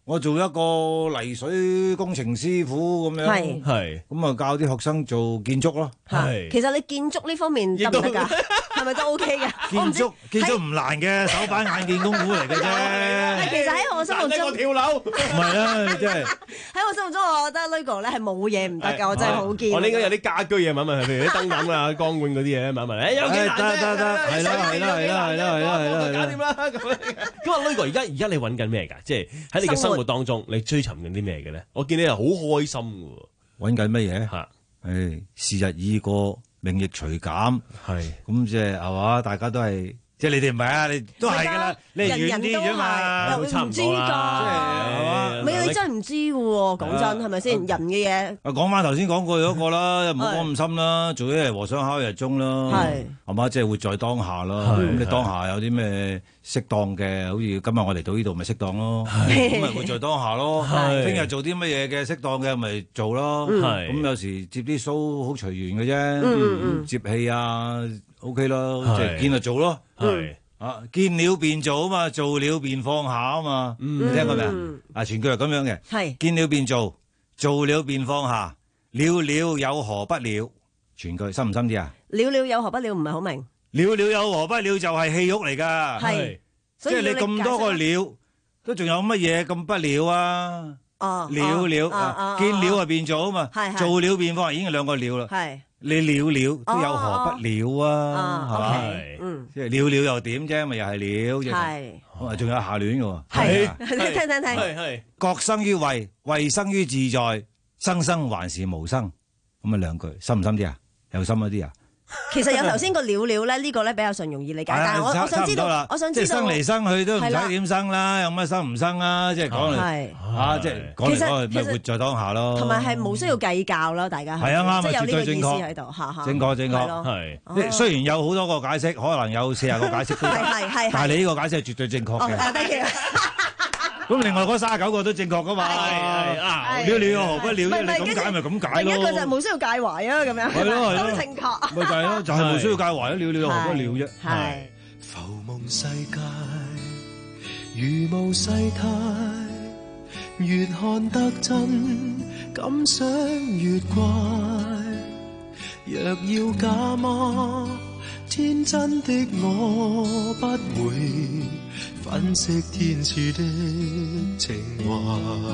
我做一個泥水工程師傅咁樣， 係係咁啊教啲學生做建築咯。 係其實你建築呢方面得唔得㗎？係咪都 OK 嘅？ 建築建築唔難嘅，手板眼見功夫嚟嘅啫。 其實喺我心目中， 跳樓唔係啦，真係喺我心目中，我覺得 Lugo 咧係冇嘢唔得㗎，我真係好堅。 我呢應該有啲家居嘢問問，譬如啲燈膽啊、光管嗰啲嘢問問。誒有幾難得得得，係啦係啦係啦係啦係啦係啦， 搞掂啦咁樣。咁啊 Lugo 而家而家你揾緊咩㗎？即係喺你嘅生活當中，你追尋緊啲咩嘅咧？我見你係好開心㗎喎。 揾緊乜嘢？ 嚇， 誒時日已過，命亦隨減， 係咁即係係嘛？大家都係。即係你哋唔係啊，你都係㗎啦，你係遠啲啫嘛， 又唔知㗎， 係嘛？ 唔係你真係唔知㗎喎，講真係咪先？人嘅嘢。 啊，講翻頭先講過嗰個啦，又唔好講咁深啦，做一日和尚敲一日鐘啦， 係係嘛？即係活在當下啦。咁你當下有啲咩適當嘅？好似今日我嚟到呢度咪適當咯，咁咪活在當下咯。聽日做啲乜嘢嘅適當嘅咪做咯。咁有時接啲 show 好隨緣嘅啫，接戲啊。O K 咯，即係見就做咯，係啊，見了便做啊嘛，做了便放下啊嘛，你聽過未啊？啊，全句係咁樣嘅， 係見了便做，做了便放下，了了有何不了？全句深唔深啲啊？ 了了有何不了唔係好明， 了了有何不了就係戲肉嚟噶， 係， 即係你咁多個了，都仲有乜嘢咁不了啊？ 哦， 了了啊，見了就便做啊嘛，做了便放下已經係兩個了啦，係。你了了都有何不了啊？係嘛？嗯，即係了了又點啫？咪又係了，係，咁啊仲有下聯嘅喎。 係，聽聽聽， 係係。 各生於慧，慧生於自在，生生還是無生。咁啊兩句，深唔深啲啊？有深一啲啊？ 其實有頭先個了了咧，呢個咧比較上容易理解，但係我我想知道，我想知道， 即係生嚟生去都唔使點生啦，有乜生唔生啊？即係講嚟嚇，即係講嚟講去咪活在當下咯。 同埋係冇需要計較咯，大家係啊啱， 即係有呢個意思確喺度，嚇嚇。 正確正確，係。雖然有好多個解釋，可能有四十個解釋都得， 係係但係你呢個解釋係絕對正確嘅。咁另外嗰三十九個都正確噶嘛？係啊，了了何不了？你咁解咪咁解咯？ 另一個就係冇需要介懷啊，咁樣係咯係咯， 都正確。 咪就係咯，就係冇需要介懷啊！了了何不了啫？ 係浮夢世界如無世態，越看得真，感想越怪。若要假嗎？天真的我不會粉飾天賜的情懷，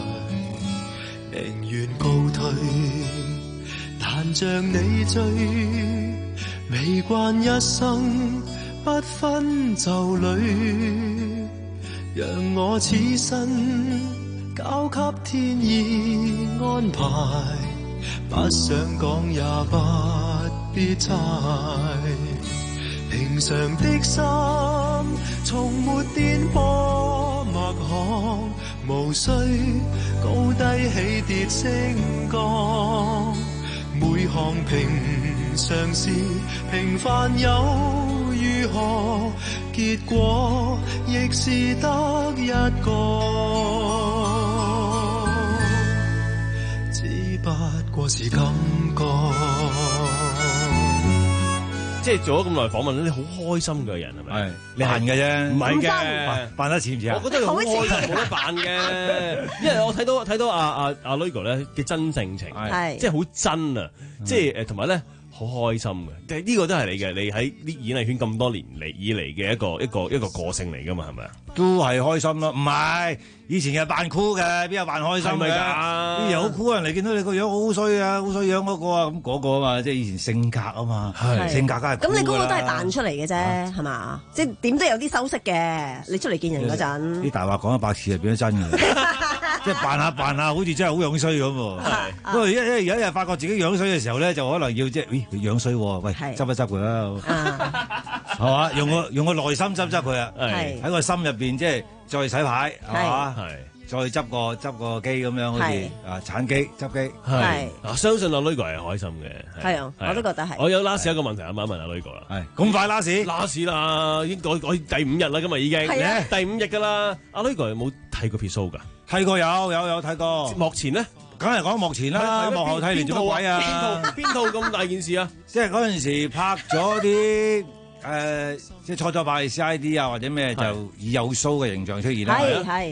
寧願告退，但像你醉，未慣一生不分就侶，讓我此生交給天意安排，不想講也不必猜。平常的心，從沒顛簸脈項，無需高低起跌升降。每項平常事，平凡又如何？結果亦是得一個，只不過是感覺。 即係做咗咁耐訪問，你好開心嘅人係咪？係你扮嘅啫， 唔係嘅， 扮得似唔似啊？ 我覺得佢好開心，冇得扮嘅。因為我睇到睇到阿阿阿 Lugo 咧嘅真性情，係即係好真啊！即係誒，同埋咧好開心嘅。但係呢個都係你嘅，你喺啲演藝圈咁多年嚟以嚟嘅一個一個一個個性嚟㗎嘛，係咪啊？ 都係開心咯，唔係以前係扮酷嘅，邊有扮開心嘅？啲人好酷人嚟，見到你個樣好衰啊，好衰樣嗰個啊，咁嗰個啊嘛，即係以前性格啊嘛，性格梗係。 咁你嗰個都係扮出嚟嘅啫，係嘛？即係點都有啲修飾嘅。你出嚟見人嗰陣， 啲大話講一百次就變咗真嘅，即係扮下扮下，好似真係好樣衰咁。不過一一有一日發覺自己樣衰嘅時候咧，就可能要即係，咦，佢樣衰喎，喂，執一執佢啦，係嘛？用個用個內心執執佢啊，喺個心入邊即係再洗牌，係嘛？再執個執個機咁樣，好似啊鏟機執機。 係啊，相信阿 Lugo 係開心嘅。 係啊，我都覺得係。 我有 last 一個問題，我問一問阿 Lugo 啦。 係咁快 last？last 啦，已經改改第五日啦，今日已經。係啊，第五日㗎啦。阿 Lugo 有冇睇過 show 㗎？ 睇過有有有睇過。 幕前咧？ 梗係講幕前啦，幕後睇嚟做乜鬼啊？ 邊套邊套咁大件事啊？ 即係嗰陣時拍咗啲誒，即係初初拍 C I D 啊，或者咩就以有 show 嘅形象出現啦。 係係。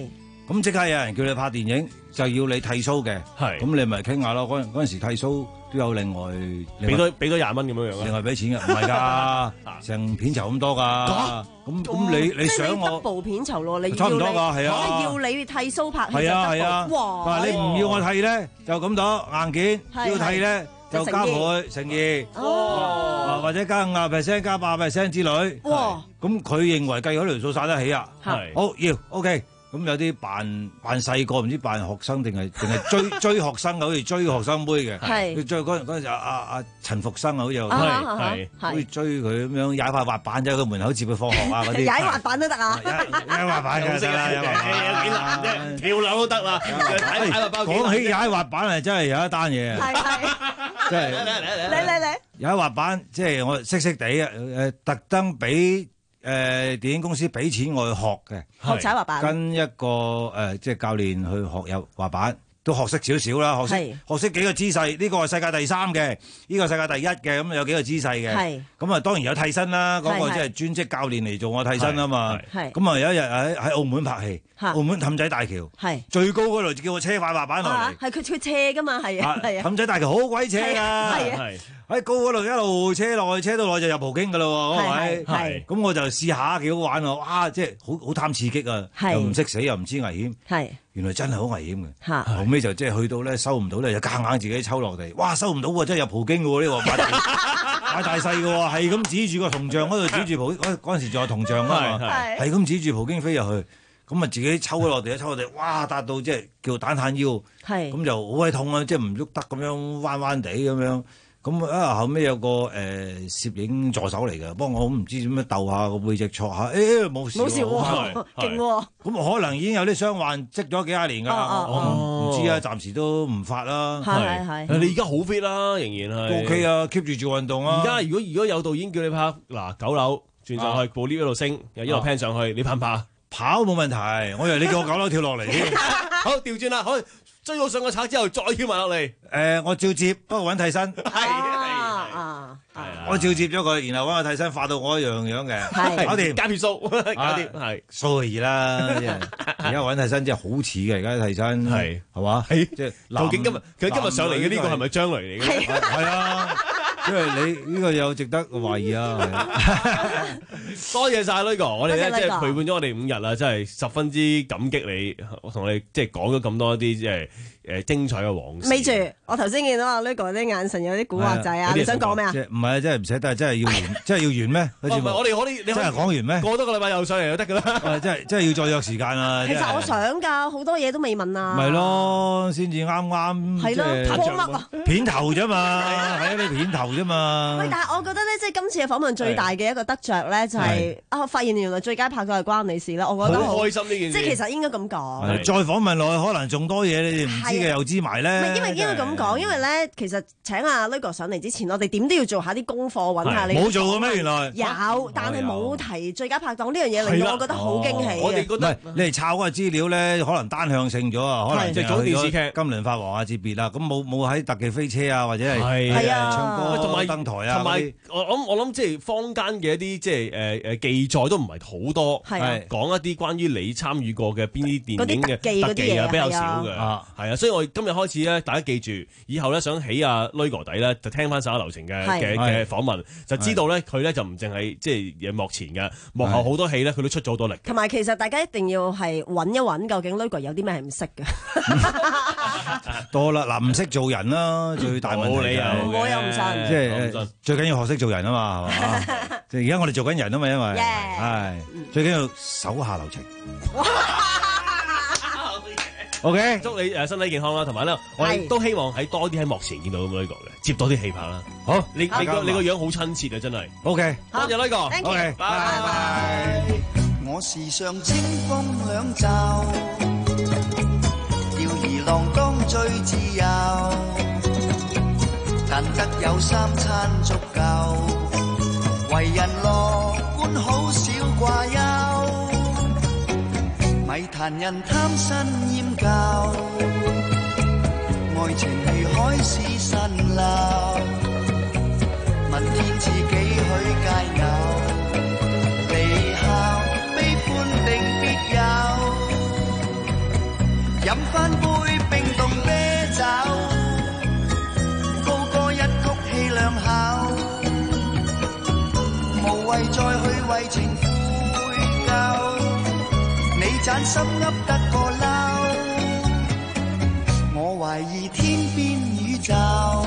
咁即刻有人叫你拍電影，就要你剃須嘅， 係咁你咪傾下咯。嗰陣嗰陣時剃須都有另外俾多俾多廿蚊咁樣樣啊， 另外俾錢嘅，唔係㗎，成片酬咁多㗎。咁咁你你想我部片酬咯，你差唔多㗎，係啊， 要你剃須拍戲係啊係啊， 哇！ 但係你唔要我剃咧，就咁多硬件，要剃咧就加倍乘二，哦，或者加五啊 percent 加八 percent 之類。哇！咁佢認為計嗰條數曬得起啊，係好要 OK。咁有啲扮扮細個，唔知扮學生定係定係追追學生嘅，好似追學生妹嘅。係佢追嗰陣嗰陣時，阿阿阿陳復生啊，好似係係，好似追佢咁樣踩塊滑板，喺個門口接佢放學啊嗰啲。踩滑板都得啊！踩滑板嘅得啦，有幾難啫，跳樓都得啦。踩踩滑板。講起踩滑板係真係有一單嘢。係係。真係。嚟嚟嚟嚟嚟嚟。踩滑板即係我識識地啊！誒，特登俾。誒、呃、電影公司俾錢我去學嘅，學踩滑板，跟一個誒、呃、即係教練去學有滑板，都學識少少啦，學識學識幾個姿勢，呢、這個係世界第三嘅，呢、這個世界第一嘅，咁有幾個姿勢嘅，咁啊當然有替身啦，嗰、那個即係專職教練嚟做我替身啊嘛，咁啊有一日喺喺澳門拍戲，澳門氹仔大橋，最高嗰度叫我車塊滑板落嚟，係佢佢斜㗎嘛，係啊，氹仔大橋好鬼斜啊，喺高嗰度一路車落去，車到落去就入葡京噶啦喎，嗰位，係，咁我就試下幾好玩喎，哇！即係好好貪刺激啊，又唔識死又唔知危險，係，原來真係好危險嘅，後尾就即係去到咧收唔到咧，就夾硬自己抽落地，哇！收唔到喎，真係入葡京嘅喎呢個買大買大細嘅喎，係咁指住個銅像嗰度指住葡嗰嗰陣時仲有銅像啊嘛，係咁指住葡京飛入去，咁啊自己抽咗落地，一抽落地，哇！達到即係叫蛋攤腰，係，咁就好鬼痛啊，即係唔喐得咁樣彎彎地咁樣。咁啊後尾有個誒、呃、攝影助手嚟嘅，幫我唔知點樣鬥下個背脊戳下，誒冇事冇事喎，勁喎！咁可能已經有啲傷患積咗幾廿年㗎啦，啊、我唔、哦、知啊，暫時都唔發啦。係係， 你而家好 fit 啦，仍然係 OK 啊 ，keep 住做運動啊。 而家如果如果有導演叫你拍嗱九樓轉上去，部 lift 一路升，又一路 pan 上去，你怕唔怕？ 跑冇問題，我以為你叫我九樓跳落嚟添。 好調轉啦，好。追到上個冊之後，再跳埋落嚟。 誒，我照接，不過揾替身。係啊啊！ 我照接咗佢，然後揾個替身化到我一樣樣嘅。係，搞掂。加片鬚，搞掂。係。數易啦，而家揾替身真係好似嘅，而家替身係係嘛？即係究竟今日佢今日上嚟嘅呢個係咪張雷嚟嘅？係啊。因為你呢個有值得懷疑啊！ 多謝晒呢個，我哋咧即係陪伴咗我哋五日啦，真係十分之感激你，同我哋即係講咗咁多啲即係誒精彩嘅往事。咪住，我頭先見到阿 Lugo 啲眼神有啲古惑仔啊！你想講咩啊？唔係啊，真係唔捨得，真係要完，真係要完咩？ 唔係我哋可以，你真係講完咩？ 過多個禮拜又上嚟就得㗎啦。 真係真係要再約時間啊！ 其實我想㗎，好多嘢都未問啊。 咪咯，先至啱啱係咯，講乜啊？ 片頭啫嘛，係啊，你片頭啫嘛。 喂，但係我覺得咧，即係今次嘅訪問最大嘅一個得着咧，就係啊，發現原來最佳拍檔係關你事啦。我覺得好開心呢件事。 即係其實應該咁講。 再訪問落去，可能仲多嘢你哋唔知嘅又知埋咧。 唔係因為應該咁講，因為咧，其實請阿 Lugo 上嚟之前，我哋點都要做下啲功課，揾下你。 冇做嘅咩？原來有，但係冇提最佳拍檔呢樣嘢，令到我覺得好驚喜。 我哋覺得你哋抄嗰個資料咧，可能單向性咗啊，可能即係講電視劇《金輪發王》啊、接別啦，咁冇冇喺特技飛車啊，或者係係啊唱歌同埋登台啊， 同埋我諗我諗即係坊間嘅一啲即係誒誒記載都唔係好多，係講一啲關於你參與過嘅邊啲電影嘅特技啊比較少嘅，係啊，所以我今日開始咧，大家記住，以後咧想起阿 Lugo 底咧，就聽翻手下留情嘅嘅嘅訪問，就知道咧佢咧就唔淨係即係幕前嘅，幕後好多戲咧佢都出咗好多力。 同埋其實大家一定要係揾一揾，究竟 Lugo 有啲咩係唔識嘅。 多啦，嗱唔識做人啦，最大問題。冇理由嘅， 我又唔信。 即係最緊要學識做人啊嘛，係嘛？即係而家我哋做緊人啊嘛，因為係最緊要手下留情。OK， 祝你誒身體健康啦，同埋咧，我哋都希望喺多啲喺幕前見到咁Lugo嘅，接多啲戲拍啦。好，你你個你個樣好親切啊，真係。 OK， 多謝Lugo。 OK，拜拜。 我時常清風兩袖，吊兒郎當最自由，但得有三餐足夠，為人樂觀好少掛憂。咪談人貪新厭舊，愛情如海市蜃樓，問天自己許介偶，離校悲歡定必有。 飲返杯冰凍啤酒，高歌一曲氣量口，無謂再去為情悔疚，你盞心噏得個嬲，我懷疑天邊宇宙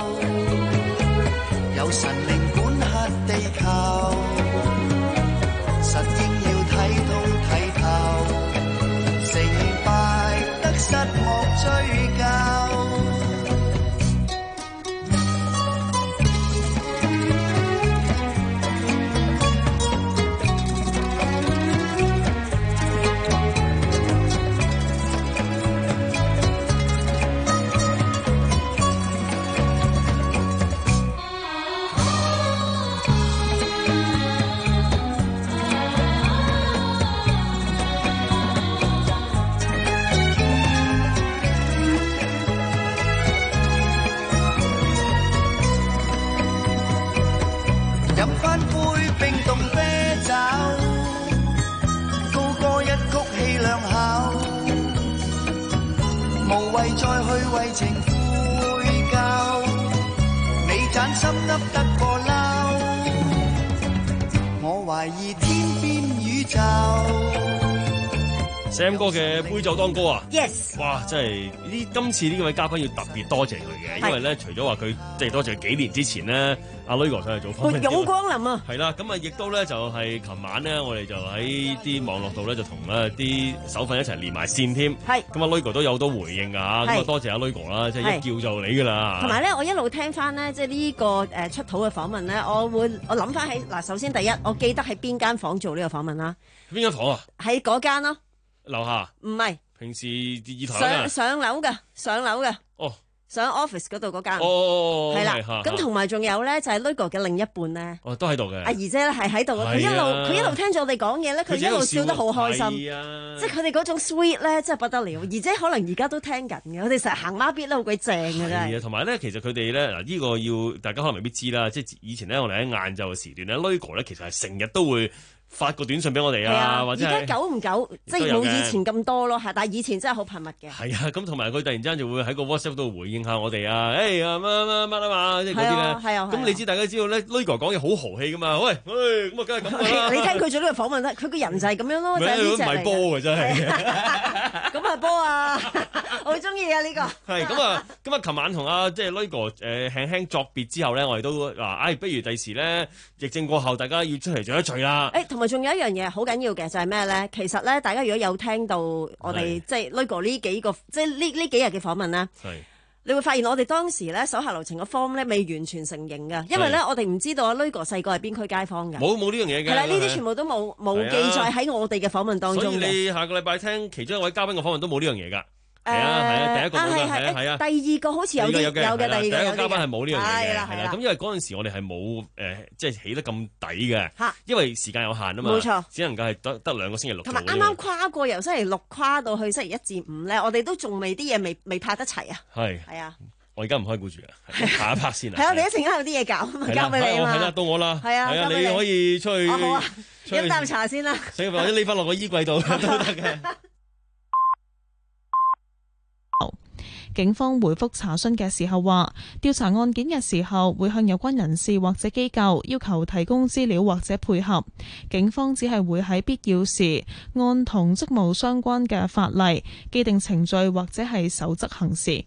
有神靈管轄地球，實應要睇到睇透，成敗得失莫追究。再去為情悔疚，你盞心噏得個嬲，我懷疑天邊宇宙。 Sam 哥嘅杯酒當歌啊 ，yes， 哇，真係呢今次呢位嘉賓要特別多謝佢嘅，因為咧除咗話佢即係多謝幾年之前咧，阿女哥上嚟做訪問， 撥湧光臨啊， 係啦，咁啊亦都咧就係琴晚咧，我哋就喺啲網絡度咧就同咧啲手粉一齊連埋線添， 係， 咁啊女哥都有好多回應啊，咁啊多謝阿女哥啦，即係一叫就你噶啦， 同埋咧我一路聽翻咧，即係呢個誒出土嘅訪問咧，我會我諗翻起嗱，首先第一，我記得喺邊間房做呢個訪問啦， 邊間房啊？ 喺嗰間咯。 樓下唔係， 平時二台上上樓嘅，上樓嘅， 哦， 上 office 嗰度嗰間， 哦， 係啦，咁同埋仲有咧就係 Lugo 嘅另一半咧， 哦，都喺度嘅， 阿姨姐咧係喺度嘅，佢一路佢一路聽住我哋講嘢咧，佢一路笑得好開心，即係佢哋嗰種 sweet 咧，真係不得了，姨姐可能而家都聽緊嘅，我哋成日行孖咇咧好鬼正嘅真係， 同埋咧其實佢哋咧嗱呢個要大家可能未必知啦，即係以前咧我哋喺晏晝嘅時段咧 Lugo 咧其實係成日都會發個短信俾我哋啊，或者而家久唔久，即係冇以前咁多咯，係，但係以前真係好頻密嘅。 係啊，咁同埋佢突然之間就會喺個 WhatsApp 度回應下我哋啊，誒啊乜乜乜啊嘛，即係嗰啲咧。係啊，咁你知大家知道咧，Lugo講嘢好豪氣噶嘛，喂，誒咁啊，梗係咁啦。 你聽佢做呢個訪問咧，佢個人就係咁樣咯，就係呢隻嚟。 唔係波嘅真係。 咁啊波啊，我好中意啊呢個。 係咁啊，咁啊，琴晚同阿即係 Lugo 誒輕輕作別之後咧，我哋都話，誒不如第時咧疫症過後，大家要出嚟聚一聚啦。 誒，同埋仲有一樣嘢好緊要嘅就係咩咧？其實咧，大家如果有聽到我哋即係 Lugo 呢幾個即係呢呢幾日嘅訪問咧，你會發現我哋當時咧手下留情嘅 form 咧未完全成型嘅，因為咧我哋唔知道阿 Lugo 細個係邊區街坊嘅， 冇冇呢樣嘢嘅。 係啦，呢啲全部都冇冇記載喺我哋嘅訪問當中嘅。 所以你下個禮拜聽其中一位嘉賓嘅訪問都冇呢樣嘢㗎。係啊係啊，第一個冇㗎，係啊係啊。 第二個好似有啲有嘅，第二個第一個嘉賓係冇呢樣嘢嘅， 係啦係啦。咁因為嗰陣時我哋係冇誒，即係起得咁抵嘅， 嚇， 因為時間有限啊嘛， 冇錯， 只能夠係得得兩個星期六。 同埋啱啱跨過由星期六跨到去星期一至五咧，我哋都仲未啲嘢未未拍得齊啊。係係啊， 我而家唔開估住啊，下一 part 先啊。 係啊，我哋一陣間有啲嘢搞，交俾你啊嘛。 係啦，到我啦。 係啊， 係啊，你可以出去。 好啊，飲啖茶先啦。 或者匿翻落個衣櫃度都得嘅。 警方回覆查詢嘅時候話，調查案件嘅時候會向有關人士或者機構要求提供資料或者配合，警方只係會喺必要時按同職務相關嘅法例、既定程序或者係守則行事。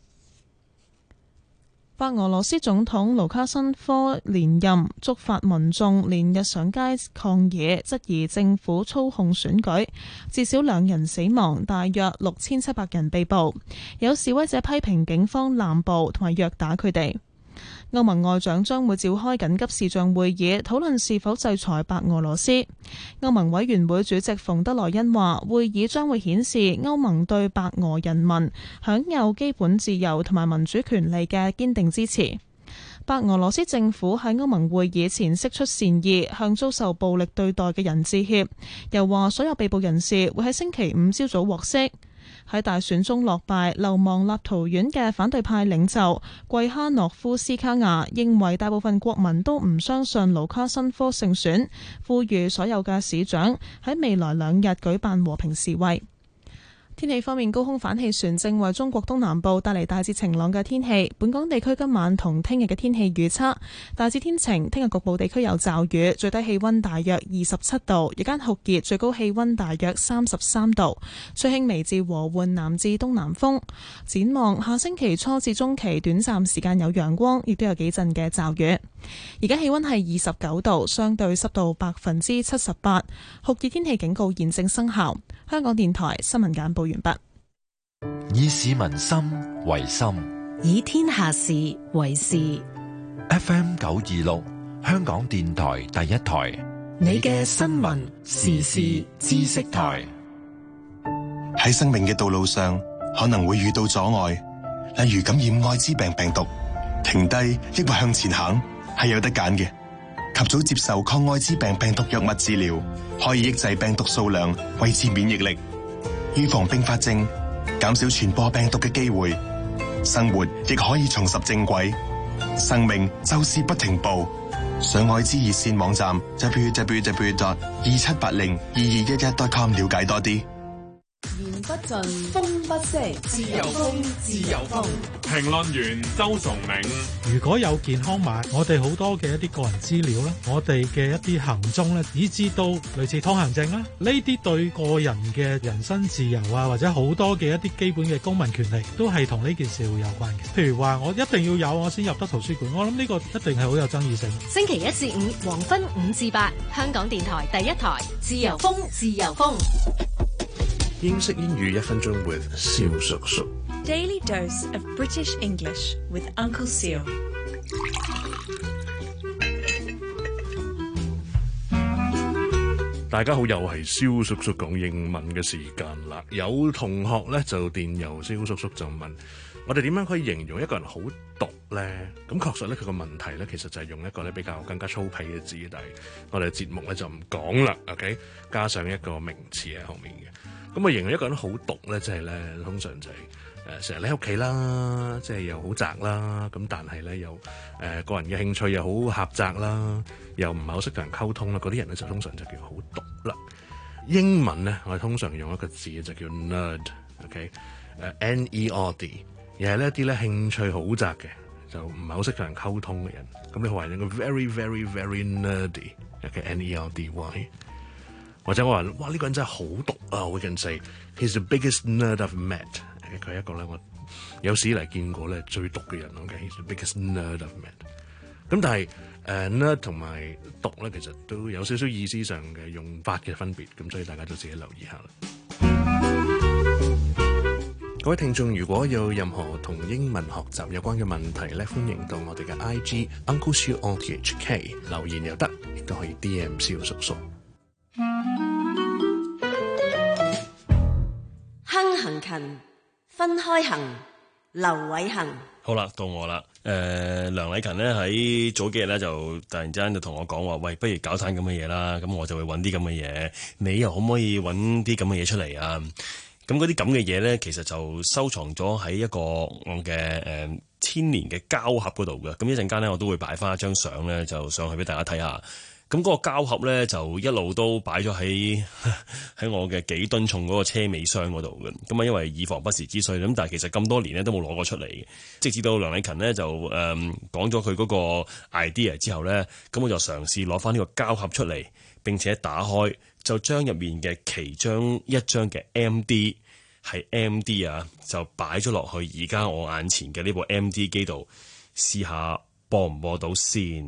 白俄羅斯總統盧卡申科連任，觸發民眾連日上街抗議，質疑政府操控選舉，至少兩人死亡，大約六千七百人被捕。有示威者批評警方濫捕同埋虐打佢哋。歐盟外長將會召開緊急視像會議，討論是否制裁白俄羅斯。歐盟委員會主席馮德萊恩話，會議將會顯示歐盟對白俄人民享有基本自由同埋民主權利嘅堅定支持。白俄羅斯政府喺歐盟會議前釋出善意，向遭受暴力對待嘅人致歉，又話所有被捕人士會喺星期五朝早獲釋。喺大選中落敗、流亡立陶宛嘅反對派領袖季哈諾夫斯卡亞認為大部分國民都唔相信盧卡申科勝選，呼籲所有嘅市長喺未來兩日舉辦和平示威。 天氣方面，高空反氣旋正為中國東南部帶嚟大致晴朗嘅天氣。本港地區今晚同聽日嘅天氣預測大致天晴，聽日局部地區有驟雨，最低氣溫大約二十七度，日間酷熱，最高氣溫大約三十三度，吹輕微至和緩南至東南風。展望下星期初至中期，短暫時間有陽光，亦都有幾陣嘅驟雨。而家氣溫係二十九度，相對濕度百分之七十八，酷熱天氣警告現正生效。香港電台新聞簡報完畢。 以市民心為心， 以天下事為事。 F M 九二六，香港電台第一台， 你嘅新聞時事知識台。 喺生命嘅道路上，可能會遇到阻礙，例如感染艾滋病病毒，停低抑或向前行，係有得揀嘅。及早接受抗艾滋病病毒藥物治療，可以抑制病毒數量，維持免疫力，預防併發症，減少傳播病毒嘅機會，生活亦可以重拾正軌。生命就是不停步。上愛滋熱線網站 double-u double-u double-u dot 二七八零二二一一 dot com 了解多啲。 言不盡，風不息，自由風，自由風。 評論員周崇明。 如果有健康碼，我哋好多嘅一啲個人資料啦，我哋嘅一啲行蹤咧，以至到類似通行證啦，呢啲對個人嘅人身自由啊，或者好多嘅一啲基本嘅公民權利，都係同呢件事會有關嘅。譬如話，我一定要有我先入得圖書館，我諗呢個一定係好有爭議性。 星期一至五黃昏五至八，香港電台第一台，自由風，自由風。 英式英語一分鐘 with 蕭叔叔。 Daily dose of British English with Uncle Seal。 大家好，又係蕭叔叔講英文嘅時間啦。有同學咧就電郵蕭叔叔就問我哋點樣可以形容一個人好毒咧？咁確實咧，佢個問題咧其實就係用一個咧比較更加粗鄙嘅字，但係我哋嘅節目咧就唔講啦。OK， 加上一個名詞喺後面嘅。咁啊，形容一個人好毒咧，即係咧，通常就係誒成日喺屋企啦，即係又好宅啦，咁但係咧又誒、呃、個人嘅興趣又好狹窄啦，又唔係好識同人溝通啦，嗰啲人咧就通常就叫好毒啦。英文咧，我哋通常用一個字就叫 nerd，OK， 誒 N E R D， 而係呢一啲咧興趣好窄嘅，就唔係好識同人溝通嘅人，咁你話人個 very very very nerdy，OK，N E R D Y。或者我話哇呢、這個人真係好毒啊！我 can say he's the biggest nerd I've met。佢係一個咧我有史以嚟見過咧最毒嘅人。OK，he's the biggest nerd I've met。咁但係誒、uh, nerd 同埋毒咧，其實都有少少意思上嘅用法嘅分別。咁所以大家就自己留意下啦。各位聽眾，如果有任何同英文學習有關嘅問題咧，歡迎到我哋嘅 I G Uncle Siu O T H K 留言又得，亦都可以 D M 蕭叔叔。 亨行勤，分開行。劉偉恒， 好啦，到我啦。誒、呃，梁禮勤咧喺早幾日咧就突然之間就同我講話，喂，不如搞餐咁嘅嘢啦。咁我就會揾啲咁嘅嘢，你又可唔可以揾啲咁嘅嘢出嚟啊？咁嗰啲咁嘅嘢咧，其實就收藏咗喺一個我嘅誒、呃、千年嘅膠盒嗰度嘅。咁一陣間咧，我都會擺翻一張相咧，就上去俾大家睇下。咁嗰個膠盒咧就一路都擺咗喺喺我嘅幾噸重嗰個車尾箱嗰度嘅。咁啊，因為以防不時之需，咁但係其實咁多年咧都冇攞過出嚟嘅。直至到梁禮勤咧就誒、嗯、講咗佢嗰個 idea 之後咧，咁我就嘗試攞翻呢個膠盒出嚟，並且打開，就將入面嘅其中一張嘅 M D 係 M D 啊，就擺咗落去而家我眼前嘅呢部 M D 機度，試下播唔播到先。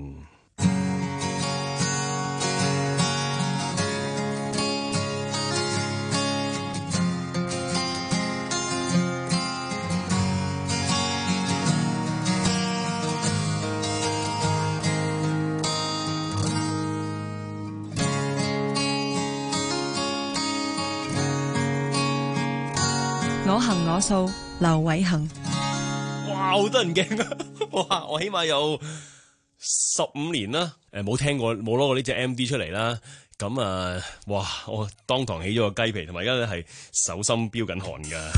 我行我素，劉偉恒。 哇，好得人驚啊！哇，我起碼有十五年啦，誒，冇聽過，冇攞過呢隻 M D 出嚟啦。咁啊，哇，我當堂起咗個雞皮，同埋而家咧係手心飆緊汗噶。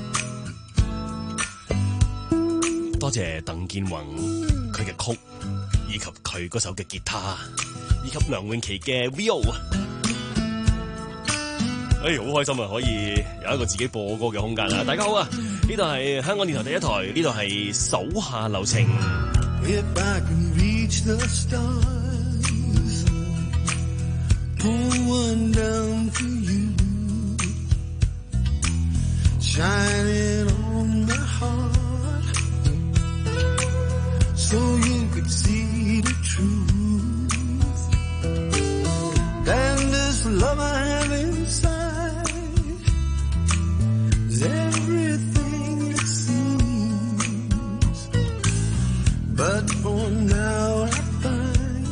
多謝鄧健泓佢嘅曲，以及佢嗰首嘅吉他，以及梁詠琪嘅 Viol。 哎，好開心啊！可以有一個自己播歌嘅空間啊！大家好啊，呢度係香港電台第一台，呢度係手下留情。 If I can reach the stars, pull one down for you, shine it on my heart, so you could see the truth. And this love I have inside is everything it seems. But for now I find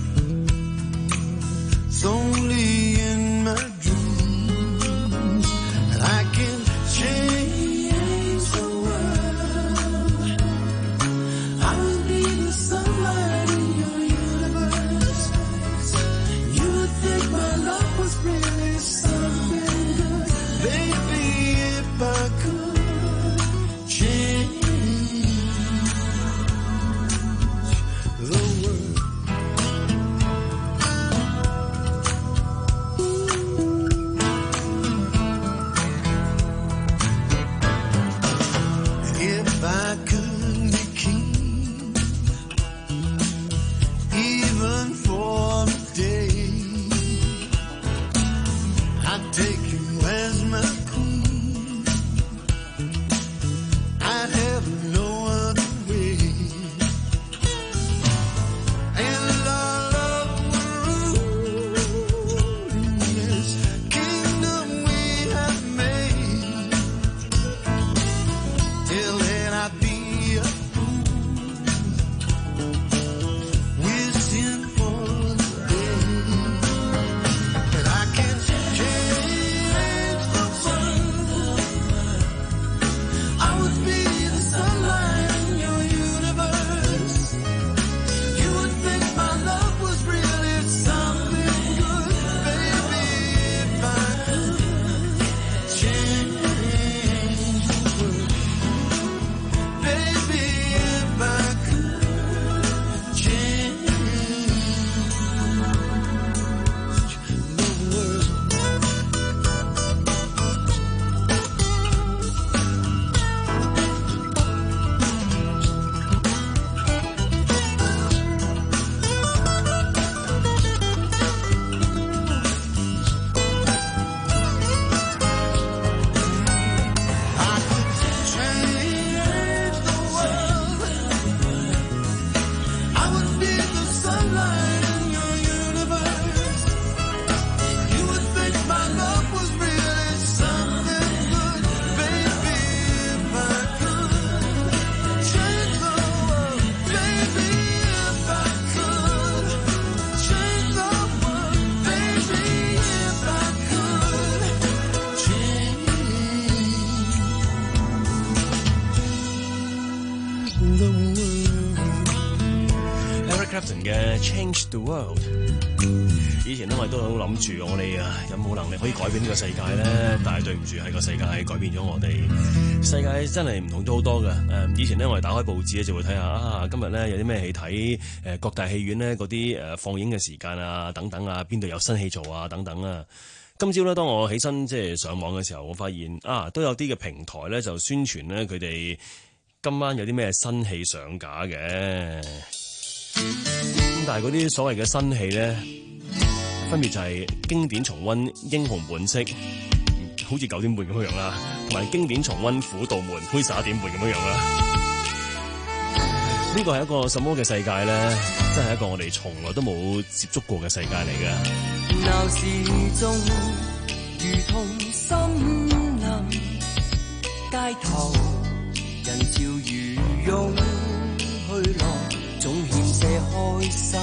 it's only in my dreams that I can change the world. I will be the sunlight in your universe. You would think my love was really something good. Baby, if I could change the world. If I could be king, even for a day, I'd take you as my queen. I'd have no other way. And our love would rule in this kingdom we have made. Till then I'd be a fool, wishing for the day that I can change the world. I would be the sunlight in your universe. You would think my love was really something good. Baby, if I could change the world. Baby, if I could change the world. I could change the world. I would be the sunlight in your universe. You would think my love was really something good. Baby, if I could change the world. Baby, if I could change the world. Baby, if I could change the world. Eric Clapton 嘅 Change the World。以前咧我哋都好諗住我哋啊有冇能力可以改變呢個世界咧，但係對唔住係個世界改變咗我哋。世界真係唔同咗好多嘅。誒以前咧我哋打開報紙咧就會睇下啊今日咧有啲咩戲睇，誒各大戲院咧嗰啲誒放映嘅時間啊等等啊，邊度有新戲做啊等等啊。今朝咧當我起身即係上網嘅時候，我發現啊都有啲嘅平台咧就宣傳咧佢哋今晚有啲咩新戲上架嘅。咁但係嗰啲所謂嘅新戲咧，分別就係經典重溫《英雄本色》，好似九點半咁樣啦，同埋經典重溫《虎道門》，好似十一點半咁樣樣啦。呢個係一個什麼嘅世界咧？真係一個我哋從來都冇接觸過嘅世界嚟嘅。 鬧市中如同森林，街頭人潮如湧去浪，總欠些開心。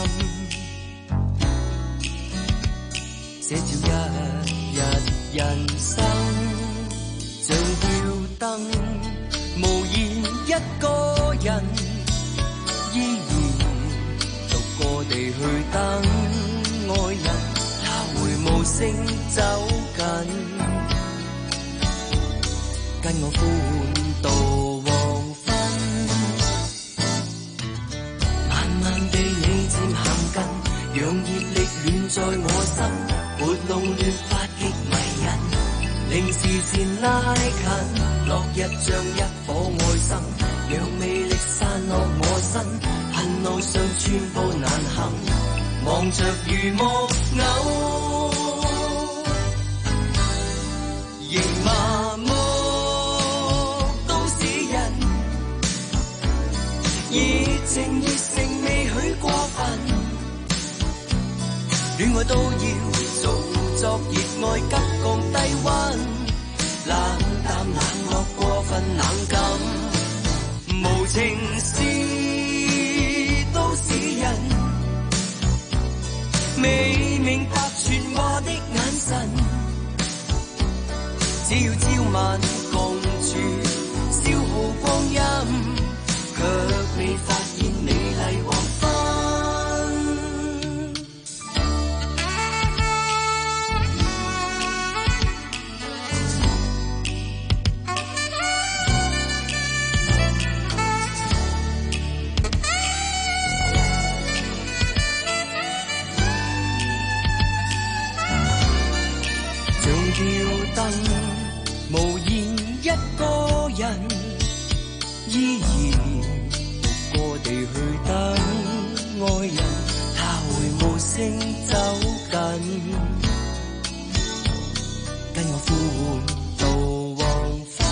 寫照一日人生，像吊燈，無言一個人，依然獨個地去等愛人，他會無聲走近，跟我歡度黃昏。慢慢地你漸行近，讓熱力暖在我心，撥弄亂髮極迷人。 近，落日像一顆愛心，讓魅力散落我身，恨路上寸步難行，望着如木偶，仍麻木都市人，熱情熱誠未許過分，戀愛都要做作熱愛急降低溫，冷淡冷落過分冷感，無情是都市人，未明白傳話的眼神，只要朝晚共處消耗光陰，卻未發現美麗黃昏。無言一個人，依然獨個地去等愛人，他會無聲走近，跟我呼喚到黃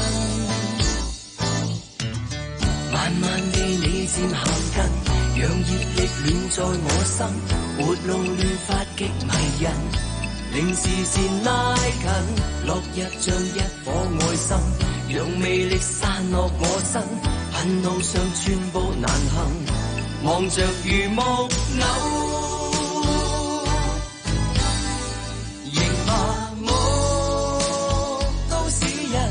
昏。慢慢地你漸行近，讓熱力暖在我心，活路亂發極迷人。令視線拉近，落日像一顆愛心，讓魅力散落我身，恨路上寸步難行，望着如木偶，仍麻木都市人，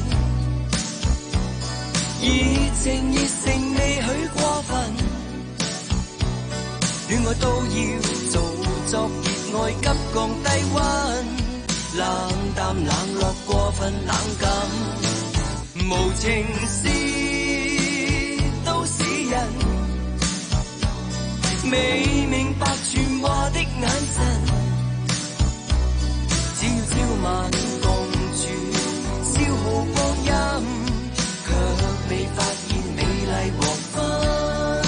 熱情熱誠未許過分，戀愛都要做作熱愛急降低溫，冷淡冷落過分冷感，無情是都市人，未明白傳話的眼神，只要朝晚共處消耗光陰，卻未發現美麗黃昏。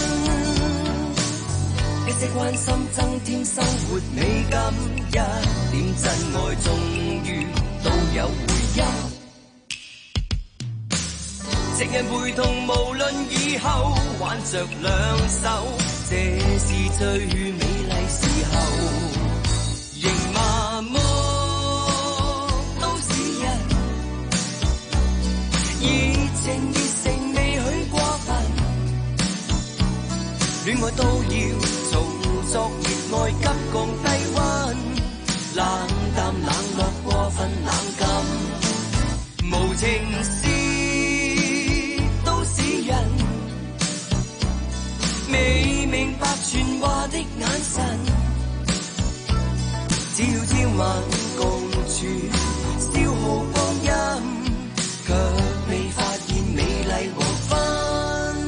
一些關心增添生活美感，一點真愛終於都有回音。情人陪同無論以後，挽着兩手，這是最美麗時候。仍麻木都市人，熱情熱誠未許過分，戀愛都要做作熱愛急降低溫，冷淡冷落過分冷感，無情是都市人，未明白傳話的眼神，只要朝晚共處消耗光陰，卻未發現美麗黃昏。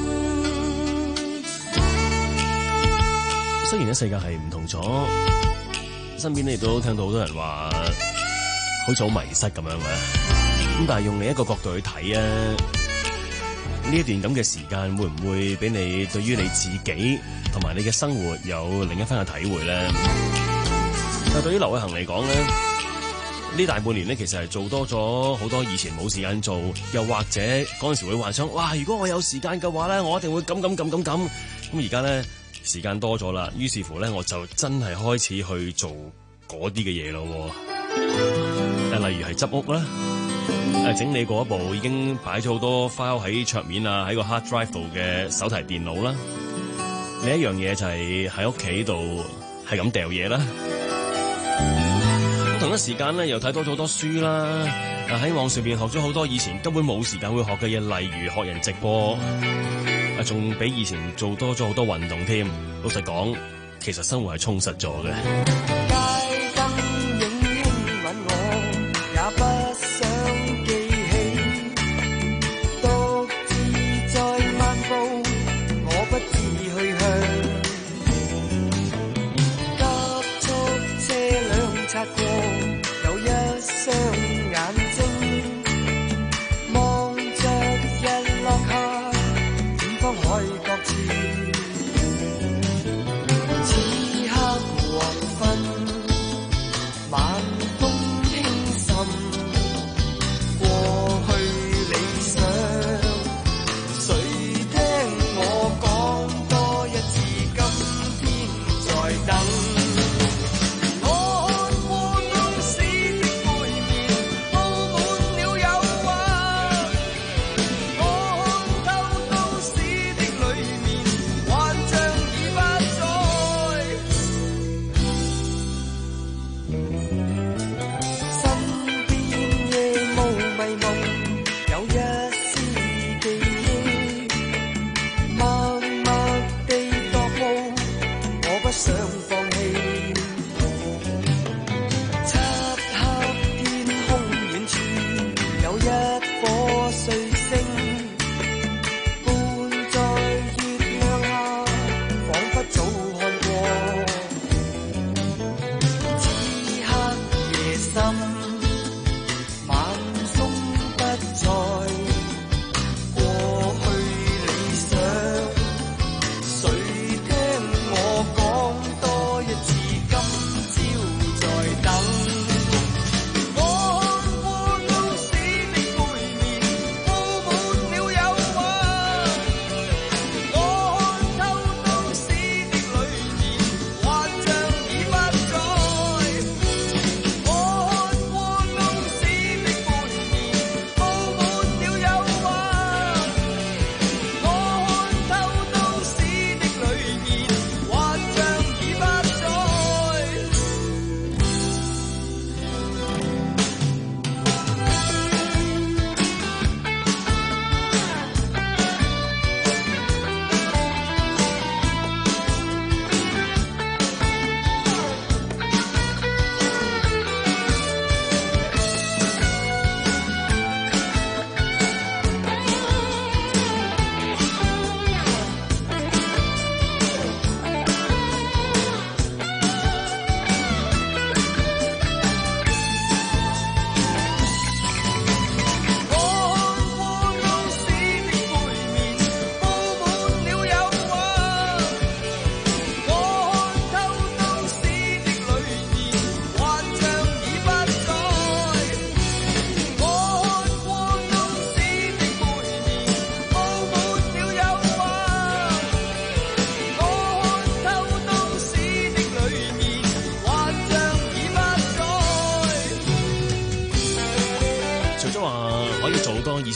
雖然咧世界係唔同咗，身邊咧亦都聽到好多人話好似好迷失咁樣嘅，咁但係用另一個角度去睇啊，呢一段咁嘅時間會唔會俾你對於你自己同埋你嘅生活有另一番嘅體會咧？但係對於劉偉恒嚟講咧，呢大半年咧其實係做多咗好多以前冇時間做，又或者嗰陣時會幻想，哇！如果我有時間嘅話咧，我一定會咁咁咁咁咁。咁而家咧時間多咗啦，於是乎咧我就真係開始去做嗰啲嘅嘢咯。誒，例如係執屋啦，誒整理過一部已經擺咗好多 file 喺桌面啊，喺個 hard drive 度嘅手提電腦啦。另一樣嘢就係喺屋企度係咁掉嘢啦。同一時間咧又睇多咗好多書啦，啊喺網上邊學咗好多以前根本冇時間會學嘅嘢，例如學人直播，啊仲比以前做多咗好多運動添。老實講，其實生活係充實咗嘅。 有一雙眼睛望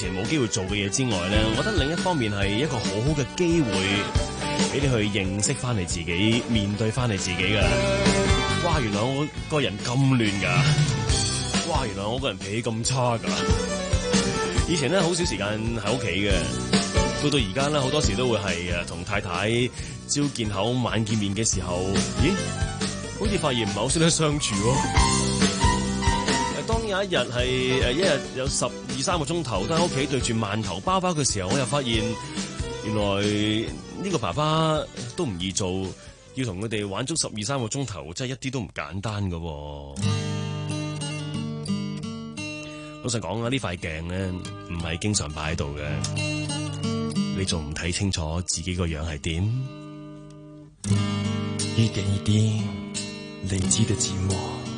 前冇機會做嘅嘢之外咧，我覺得另一方面係一個好好嘅機會，俾你去認識翻你自己，面對翻你自己㗎。哇！原來我個人咁亂㗎，哇！原來我個人脾氣咁差㗎。以前咧好少時間喺屋企嘅，到到而家咧好多時都會係誒同太太朝見口晚見面嘅時候，咦？好似發現唔係好識得相處喎。當有一日係誒一日有十二三個鐘頭都喺屋企對住饅頭包包嘅時候，我又發現原來呢個爸爸都唔易做，要同佢哋玩足十二三個鐘頭，真係一啲都唔簡單㗎喎。老實講啊，呢塊鏡咧唔係經常擺喺度嘅，你仲唔睇清楚自己個樣係點？ 一點一滴累積的寂寞，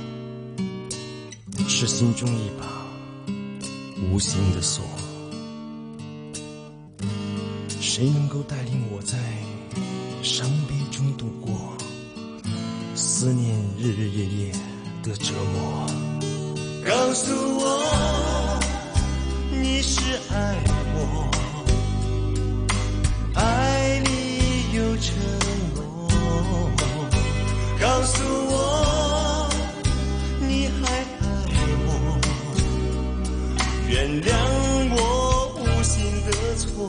是心中一把無形的鎖。誰能夠帶領我在傷悲中度過思念日日夜夜的折磨？ 告訴我你是愛我，愛裡有承諾。告訴我你還愛我，原諒我無心的錯，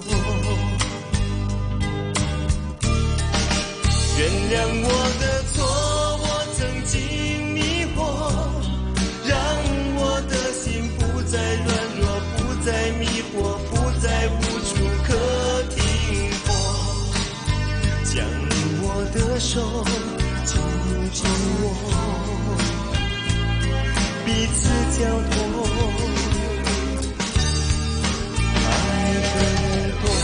原諒我的錯，我曾經迷惑，讓我的心不再軟弱，不再迷惑，不再無處可停泊，將我的手緊緊握，彼此交託，愛更多。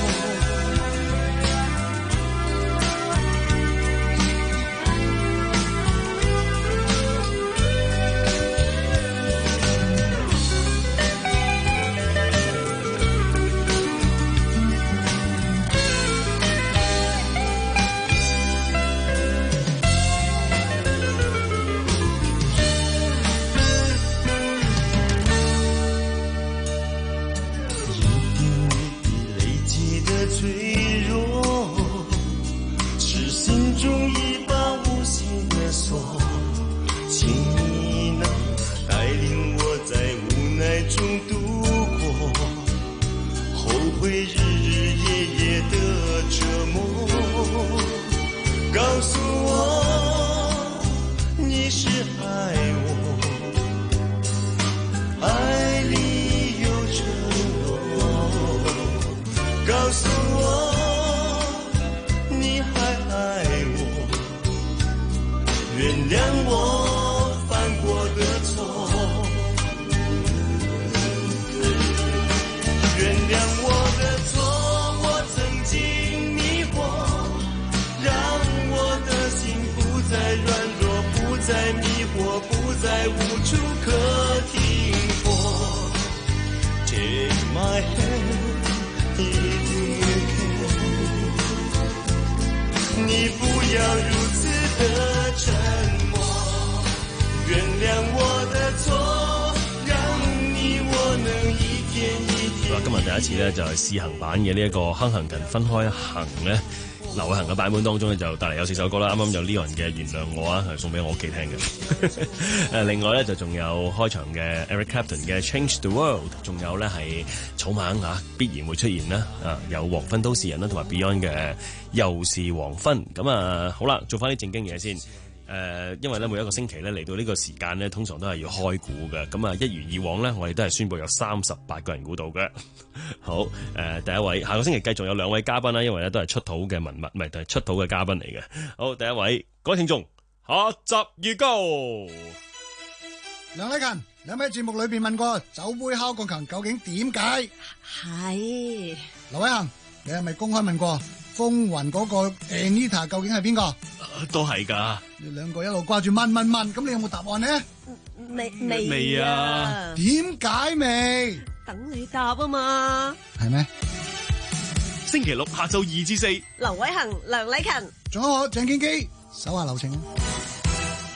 試行版嘅呢一個亨行近分開行咧，劉偉恒嘅版本當中咧就帶嚟有四首歌啦。啱啱有 Leon 嘅原諒我啊，係送俾我屋企聽嘅。誒，另外咧就仲有開場嘅 Eric Clapton 嘅 Change the World， 仲有咧係草蜢啊必然會出現啦。啊，有黃昏都市人啦，同埋 Beyond 嘅又是黃昏。咁啊，好啦，做翻啲正經嘢先。誒、呃，因為咧每一個星期咧嚟到呢個時間咧，通常都係要開估嘅。咁啊，一如以往咧，我哋都係宣佈有三十八個人估到嘅。好，誒、呃，第一位，下個星期繼續有兩位嘉賓啦，因為咧都係出土嘅文物，唔係，係出土嘅嘉賓嚟嘅。好，第一位，各位聽眾，下集預告。 梁禮勤，你喺節目裏邊問過酒杯敲鋼琴究竟點解？ 係。 劉偉恒，你係咪公開問過風雲嗰個 Anita 究竟係邊個？ 都係噶。 你兩個一路掛住問問問，咁你有冇答案呢？ 未未未啊？ 點解未？ 等你答啊嘛。 係咩？ 星期六下晝二至四， 劉偉恒、梁禮勤， 仲有我鄭建基，手下留情。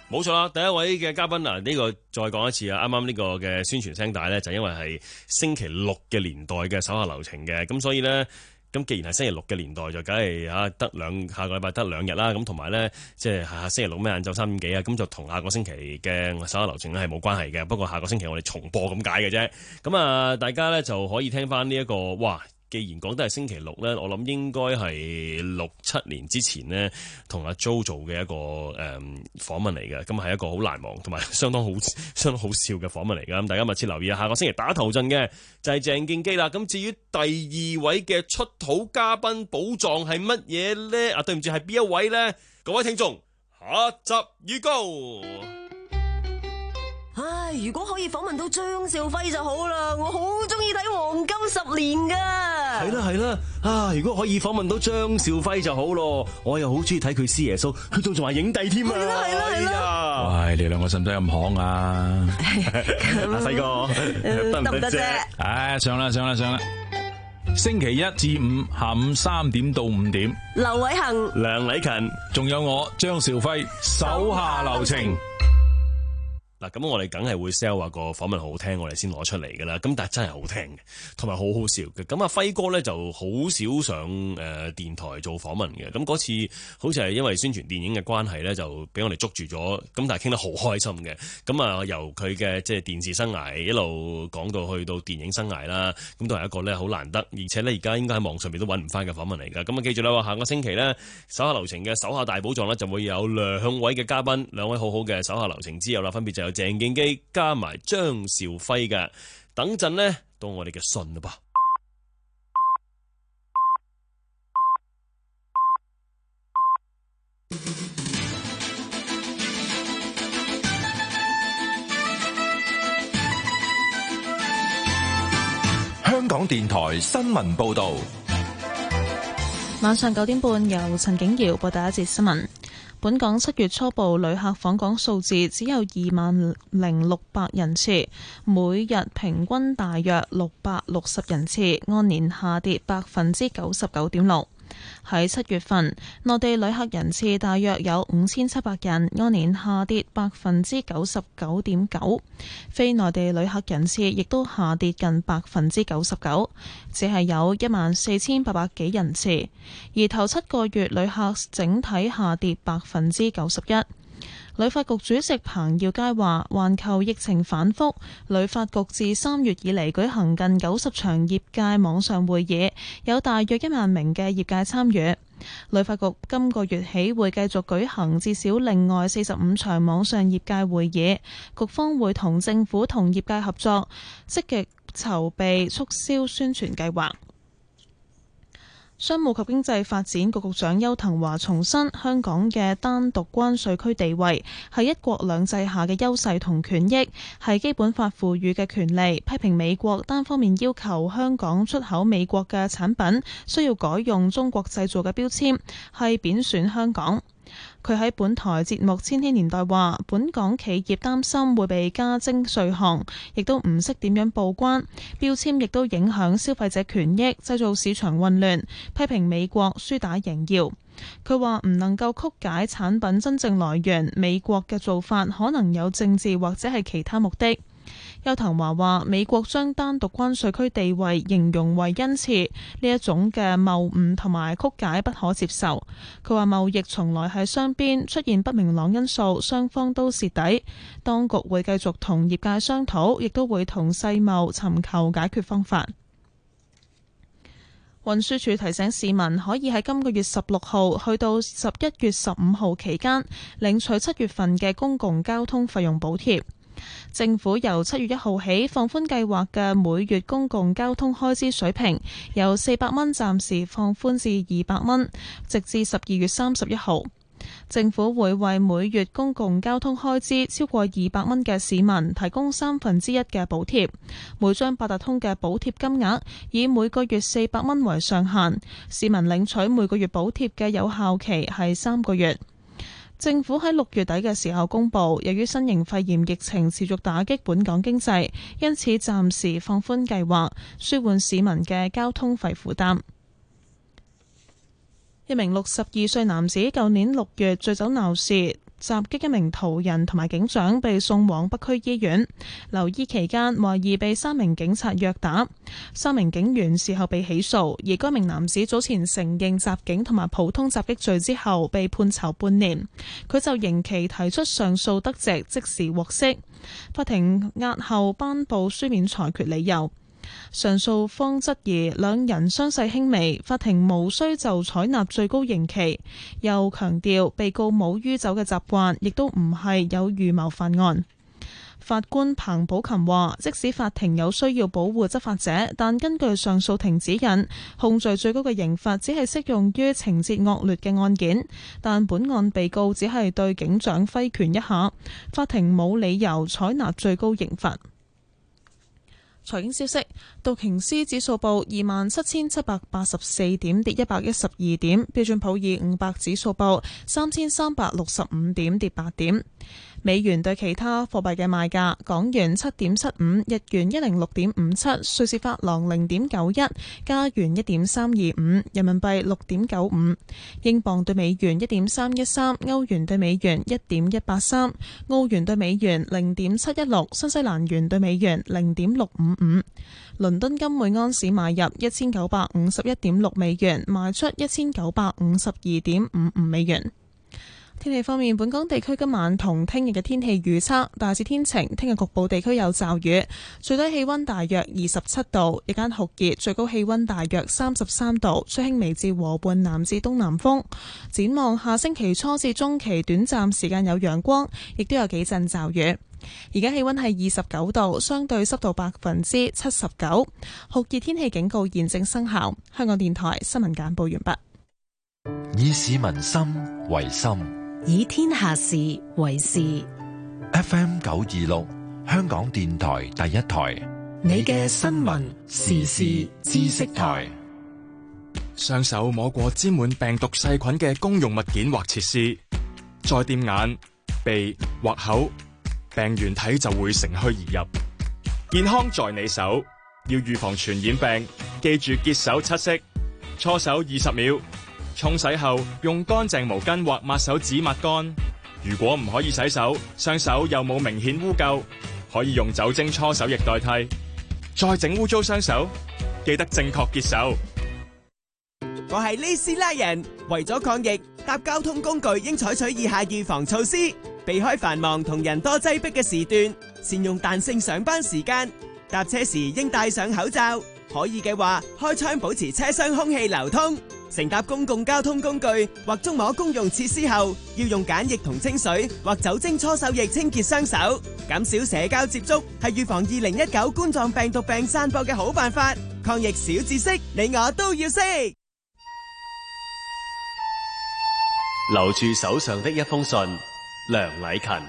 冇錯啦，第一位嘅嘉賓啊，呢、這個再講一次啊，啱啱呢個嘅宣傳聲帶咧，就因為係星期六嘅年代嘅手下留情嘅，咁所以咧，咁既然係星期六嘅年代，就梗係嚇得兩下個禮拜得兩日啦，咁同埋咧，即係下星期六咩晏晝三點幾啊，咁就同下個星期嘅手下留情咧係冇關係嘅，不過下個星期我哋重播咁解嘅啫，咁啊，大家咧就可以聽翻呢一個，哇！既然講得係星期六咧，我諗應該係六七年之前呢，同阿 Jo 做嘅一個誒、嗯、訪問嚟嘅，咁係一個好難忘同埋相當好相當好笑嘅訪問嚟㗎。咁大家密切留意啊！下個星期打頭陣嘅就係鄭敬基啦。咁至於第二位嘅出土嘉賓寶藏係乜嘢咧？啊，對唔住，係邊一位咧？各位聽眾，下集預告。 唉，如果可以訪問到張兆輝就好啦，我好中意睇《黃金十年》噶。 係啦係啦，啊！如果可以訪問到張兆輝就好咯，我又好中意睇佢師爺蘇，佢仲仲話影帝添啊！係啦係啦係啦！ 喂，你兩個使唔使咁行啊？ 阿細哥得唔得啫？ 唉，上啦上啦上啦！星期一至五下午三點到五點， 劉偉恒、 梁禮勤， 仲有我張兆輝，手下留情。 嗱，咁我哋梗係會 sell 話個訪問好聽，我哋先攞出嚟噶啦。咁但係真係好聽嘅，同埋好好笑嘅。咁阿輝哥咧就好少上誒、呃、電台做訪問嘅。咁嗰次好似係因為宣傳電影嘅關係咧，就俾我哋捉住咗。咁但係傾得好開心嘅。咁啊，由佢嘅即係電視生涯一路講到去到電影生涯啦，咁都係一個咧好難得，而且咧而家應該喺網上面都揾唔翻嘅訪問嚟㗎。咁啊，記住啦，下個星期咧手下留情嘅手下大寶藏咧就會有兩位嘅嘉賓，兩位好好嘅手下留情之友啦，分別就有鄭敬基加埋張兆輝嘅，等陣呢，到我哋嘅信啦噃。 香港電台新聞報道， 晚上九點半由陳景瑤報第一節新聞。本港七月初步旅客訪港數字只有二萬零六百人次，每日平均大約六百六十人次，按年下跌百分之九十九點六。喺七月份，內地旅客人次大約有五千七百人，按年下跌百分之九十九點九。非內地旅客人次亦都下跌近百分之九十九，只係有一萬四千八百幾人次。而頭七個月旅客整體下跌百分之九十一。旅發局主席彭耀佳話，環球疫情反覆，旅發局自三月以嚟舉行近九十場業界網上會議，有大約一萬名嘅業界參與。旅發局今個月起會繼續舉行至少另外四十五場網上業界會議，局方會同政府同業界合作，積極籌備促銷宣傳計劃。商務及經濟發展局局長邱騰華重申，香港嘅單獨關稅區地位係一國兩制下嘅優勢同權益，係基本法賦予嘅權利。批評美國單方面要求香港出口美國嘅產品需要改用中國製造嘅標籤，係貶損香港。佢喺本台節目《千禧年代》話，本港企業擔心會被加徵稅項，亦都唔識點樣報關，標籤亦都影響消費者權益，製造市場混亂，批評美國輸打贏要。佢話唔能夠曲解產品真正來源，美國嘅做法可能有政治或者係其他目的。邱騰華話：美國將單獨關稅區地位形容為恩賜，呢一種嘅謬誤同埋曲解不可接受。佢話貿易從來係雙邊，出現不明朗因素，雙方都蝕底。當局會繼續同業界商討，亦都會同世貿尋求解決方法。運輸署提醒市民可以喺今個月十六號去到十一月十五號期間領取七月份嘅公共交通費用補貼。政府由七月一號起放寬計劃嘅每月公共交通開支水平，由四百蚊暫時放寬至二百蚊，直至十二月三十一號。政府會為每月公共交通開支超過二百蚊嘅市民提供三分之一嘅補貼，每張八達通嘅補貼金額以每個月四百蚊為上限，市民領取每個月補貼嘅有效期係三個月。政府喺六月底嘅時候公布，由於新型肺炎疫情持續打擊本港經濟，因此暫時放寬計劃，舒緩市民嘅交通費負擔。一名六十二歲男子舊年六月醉酒鬧事， 襲擊一名途人同埋警長，被送往北區醫院留醫期間，懷疑被三名警察虐打，三名警員事後被起訴，而該名男子早前承認襲警同埋普通襲擊罪之後被判囚半年，佢就刑期提出上訴得直，即時獲釋。法庭押後頒布書面裁決理由。上訴方質疑兩人傷勢輕微，法庭無需就採納最高刑期，又強調被告冇酗酒嘅習慣，亦都唔係有預謀犯案。法官彭寶琴話，即使法庭有需要保護執法者，但根據上訴庭指引，控罪最高嘅刑罰只係適用於情節惡劣嘅案件，但本案被告只係對警長揮拳一下，法庭冇理由採納最高刑罰。財經消息，道瓊斯指數報二萬七千七百八十四點，跌一百一十二點；標準普爾五百指數報三千三百六十五點，跌八點。美元對其他貨幣嘅賣價：港元七點七五，日元一零六點五七，瑞士法郎零點九一，加元一點三二五，人民幣六點九五，英鎊對美元一點三一三，歐元對美元一點一八三，澳元對美元零點七一六，新西蘭元對美元零點六五五。倫敦金每安士買入一千九百五十一點六美元，賣出一千九百五十二點五五美元。天氣方面，本港地區今晚同聽日嘅天氣預測大致天晴，聽日局部地區有驟雨，最低氣溫大約二十七度，日間酷熱，最高氣溫大約三十三度，吹輕微至和緩南至東南風。展望下星期初至中期，短暫時間有陽光，亦都有幾陣驟雨。而家氣溫係二十九度，相對濕度百分之七十九，酷熱天氣警告現正生效。香港電台新聞簡報完畢。 以市民心為心， 以天下事為事。 F M 九二六，香港電台第一台， 你嘅新聞時事知識台。 雙手摸過沾滿病毒細菌嘅公用物件或設施，再掂眼、鼻或口，病原體就會乘虛而入。健康在你手，要預防傳染病，記住潔手七式，搓手二十秒。沖洗後用乾淨毛巾或抹手紙抹乾。如果唔可以洗手，雙手又冇明顯污垢，可以用酒精搓手液代替。再整污糟雙手，記得正確潔手。 我係呢斯拉人，為咗抗疫，搭交通工具應採取以下預防措施：避開繁忙同人多擠迫嘅時段，善用彈性上班時間，搭車時應戴上口罩，可以嘅話開窗保持車廂空氣流通。乘搭公共交通工具或觸摸公用設施後，要用梘液同清水或酒精搓手液清潔雙手。減少社交接觸係預防二零一九冠狀病毒病散播嘅好辦法。抗疫小知識，你我都要識。 留住手上的一封信，梁禮勤。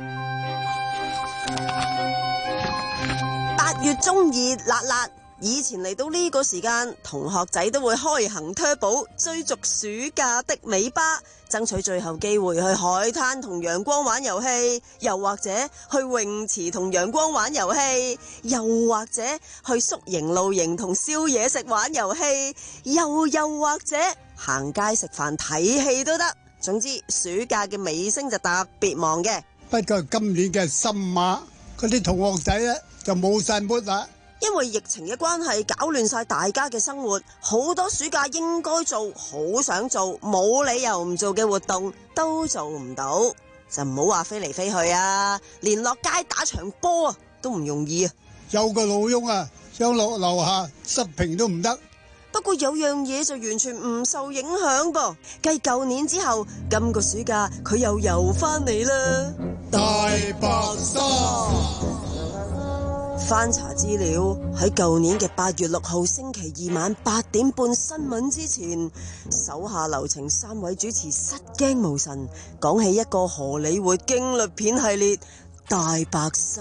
八月中二辣辣。以前嚟到呢個時間，同學仔都會開行 turbo 追逐暑假的尾巴，爭取最後機會去海灘同陽光玩遊戲，又或者去泳池同陽光玩遊戲，又或者去宿營露營同燒嘢食玩遊戲，又又或者行街食飯睇戲都得。總之暑假嘅尾聲就特別忙嘅。 不過今年嘅深馬嗰啲同學仔咧就冇晒末啦。 因為疫情嘅關係，搞亂晒大家嘅生活，好多暑假應該做、好想做、冇理由唔做嘅活動都做唔到，就唔好話飛嚟飛去啊！連落街打場波啊都唔容易啊！ 有個老翁啊，想落樓下濕平都唔得。 不過有樣嘢就完全唔受影響噃，繼舊年之後，今個暑假佢又游翻嚟啦！ 大白鯊。 翻查資料，喺舊年嘅八月六號星期二晚八點半新聞之前，手下留情三位主持失驚無神，講起一個荷里活驚慄片系列《大白鯊》。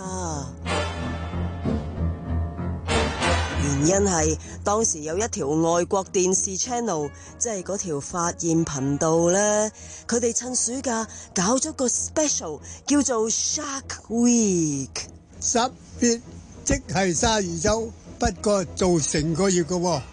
原因係當時有一條外國電視 channel， 即係嗰條發現頻道呢，佢哋趁暑假搞咗個 special 叫做 Shark Week。 十月即係鯊魚週，不過做成個月㗎喎。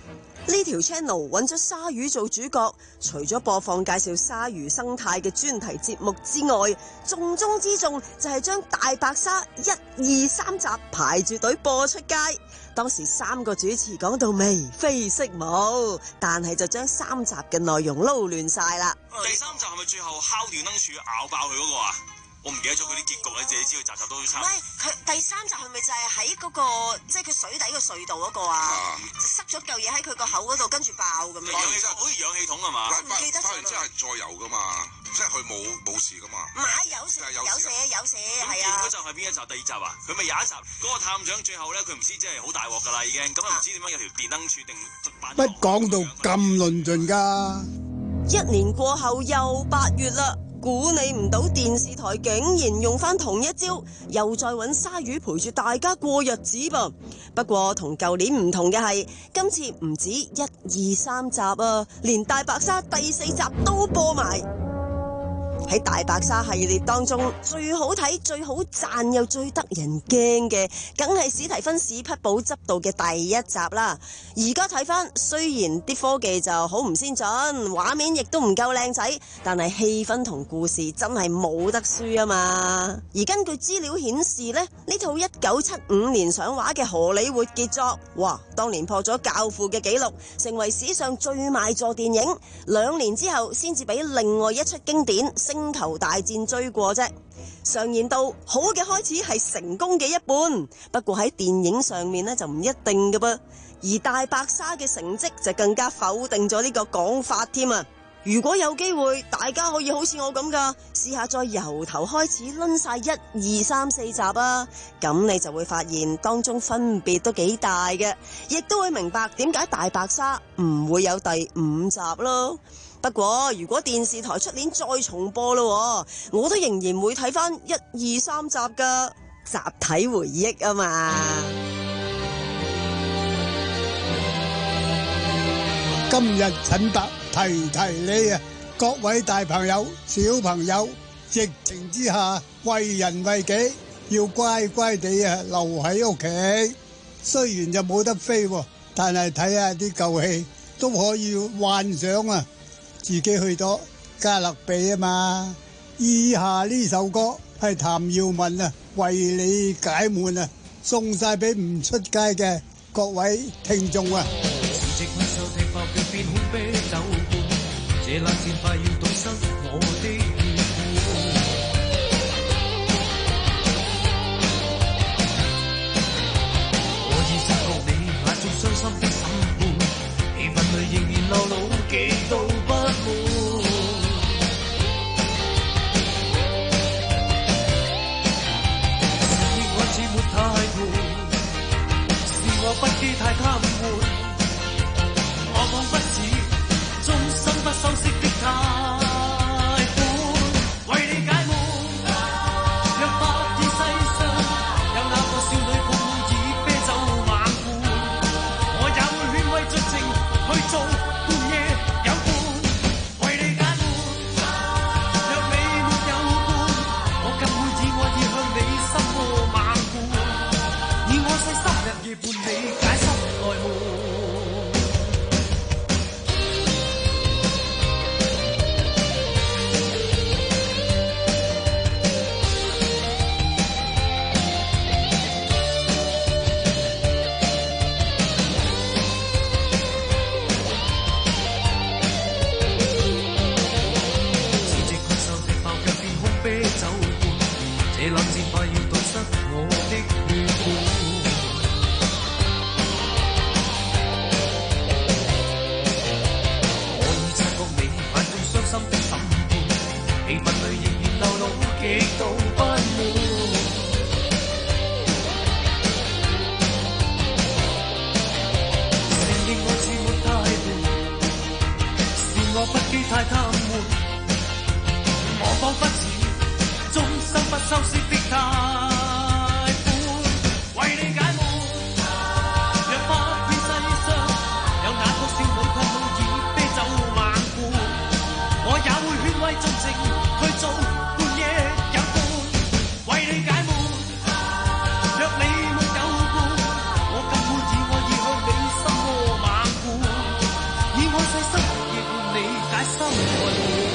呢條 channel 揾咗鯊魚做主角，除咗播放介紹鯊魚生態嘅專題節目之外，重中之重就係將大白鯊一二三集排住隊播出街。當時三個主持講到眉飛色舞，但係就將三集嘅內容撈亂晒啦。 第三集係咪最後敲電燈柱咬爆佢嗰個啊？我唔記得咗佢啲結局咧，自己知道集集都差。 喂，佢第三集係咪就係喺嗰個即係佢水底個隧道嗰個啊？啊塞咗嚿嘢喺佢個口嗰度，跟住爆咁樣。 氧氣筒好似氧氣筒係嘛？ 唔記得咗。 翻完之後係再游噶嘛，即係佢冇冇事噶嘛。 唔係有事有事有事係啊。 嗰集係邊一集？第二集啊？佢咪有一集嗰個探長最後咧，佢唔知即係好大鑊㗎啦已經，咁啊唔知點解有條電燈柱定乜講到咁論盡㗎？ 一年過後又八月啦。估你唔到電視台竟然用翻同一招，又再揾鯊魚陪住大家過日子噃。不過同舊年唔同嘅係，今次唔止一二三集啊，連大白鯊第四集都播埋。喺大白鯊系列當中，最好睇、最好讚又最得人驚嘅，梗係史提芬史匹堡執導嘅第一集啦。而家睇翻，雖然啲科技就好唔先進，畫面亦都唔夠靚仔，但係氣氛同故事真係冇得輸啊嘛。而根據資料顯示咧，呢套一九七五年上畫嘅荷里活傑作，哇，當年破咗教父嘅紀錄，成為史上最賣座電影。兩年之後先至俾另外一出經典星球大戰追過啫。常言道，好嘅開始係成功嘅一半，不過喺電影上面呢就唔一定㗎噃。而大白鯊嘅成績就更加否定咗呢個講法添啊！如果有機會，大家可以好似我咁噶，試下再由頭開始掄晒一二三四集啊，咁你就會發現當中分別都幾大嘅，亦都會明白點解大白鯊唔會有第五集咯。不過如果電視台出年再重播咯，我都仍然會睇翻一二三集噶，集體回憶啊嘛。 今日陳伯提提你啊，各位大朋友、小朋友，疫情之下為人為己，要乖乖地啊留喺屋企。雖然就冇得飛，但係睇下啲舊戲都可以幻想啊，自己去咗加勒比啊嘛。以下呢首歌係譚耀文啊為你解悶啊，送晒俾唔出街嘅各位聽眾啊。 變空啤酒罐，這冷戰快要堵塞我的血管。我已察覺你眼中傷心的審判，氣氛裏仍然流露極度不滿。是我似沒太悶，是我不羈太貪玩。我彷彿似終生不修飾的貸款，為你解悶。若發現世上有那個少女抱擁以啤酒猛灌，我也會勸慰盡情去做半夜有伴，為你解悶。若你沒有伴，我更會以愛意向你心窩猛灌，以我細心日夜伴你解心內悶。這冷戰快要堵塞我的血管，我已察覺你眼中傷心的審判，氣氛裏仍然流露極度不滿。承認我似沒太悶，是我不羈太貪玩，我彷彿似終生不修飾的貸款，為你解悶。若發現世上有哪個少女抗老以啤酒猛灌，我也會勸慰盡情去做半夜有伴，為你解悶。若你沒有伴，我更會以愛意向你心窩猛灌， 心愛慕。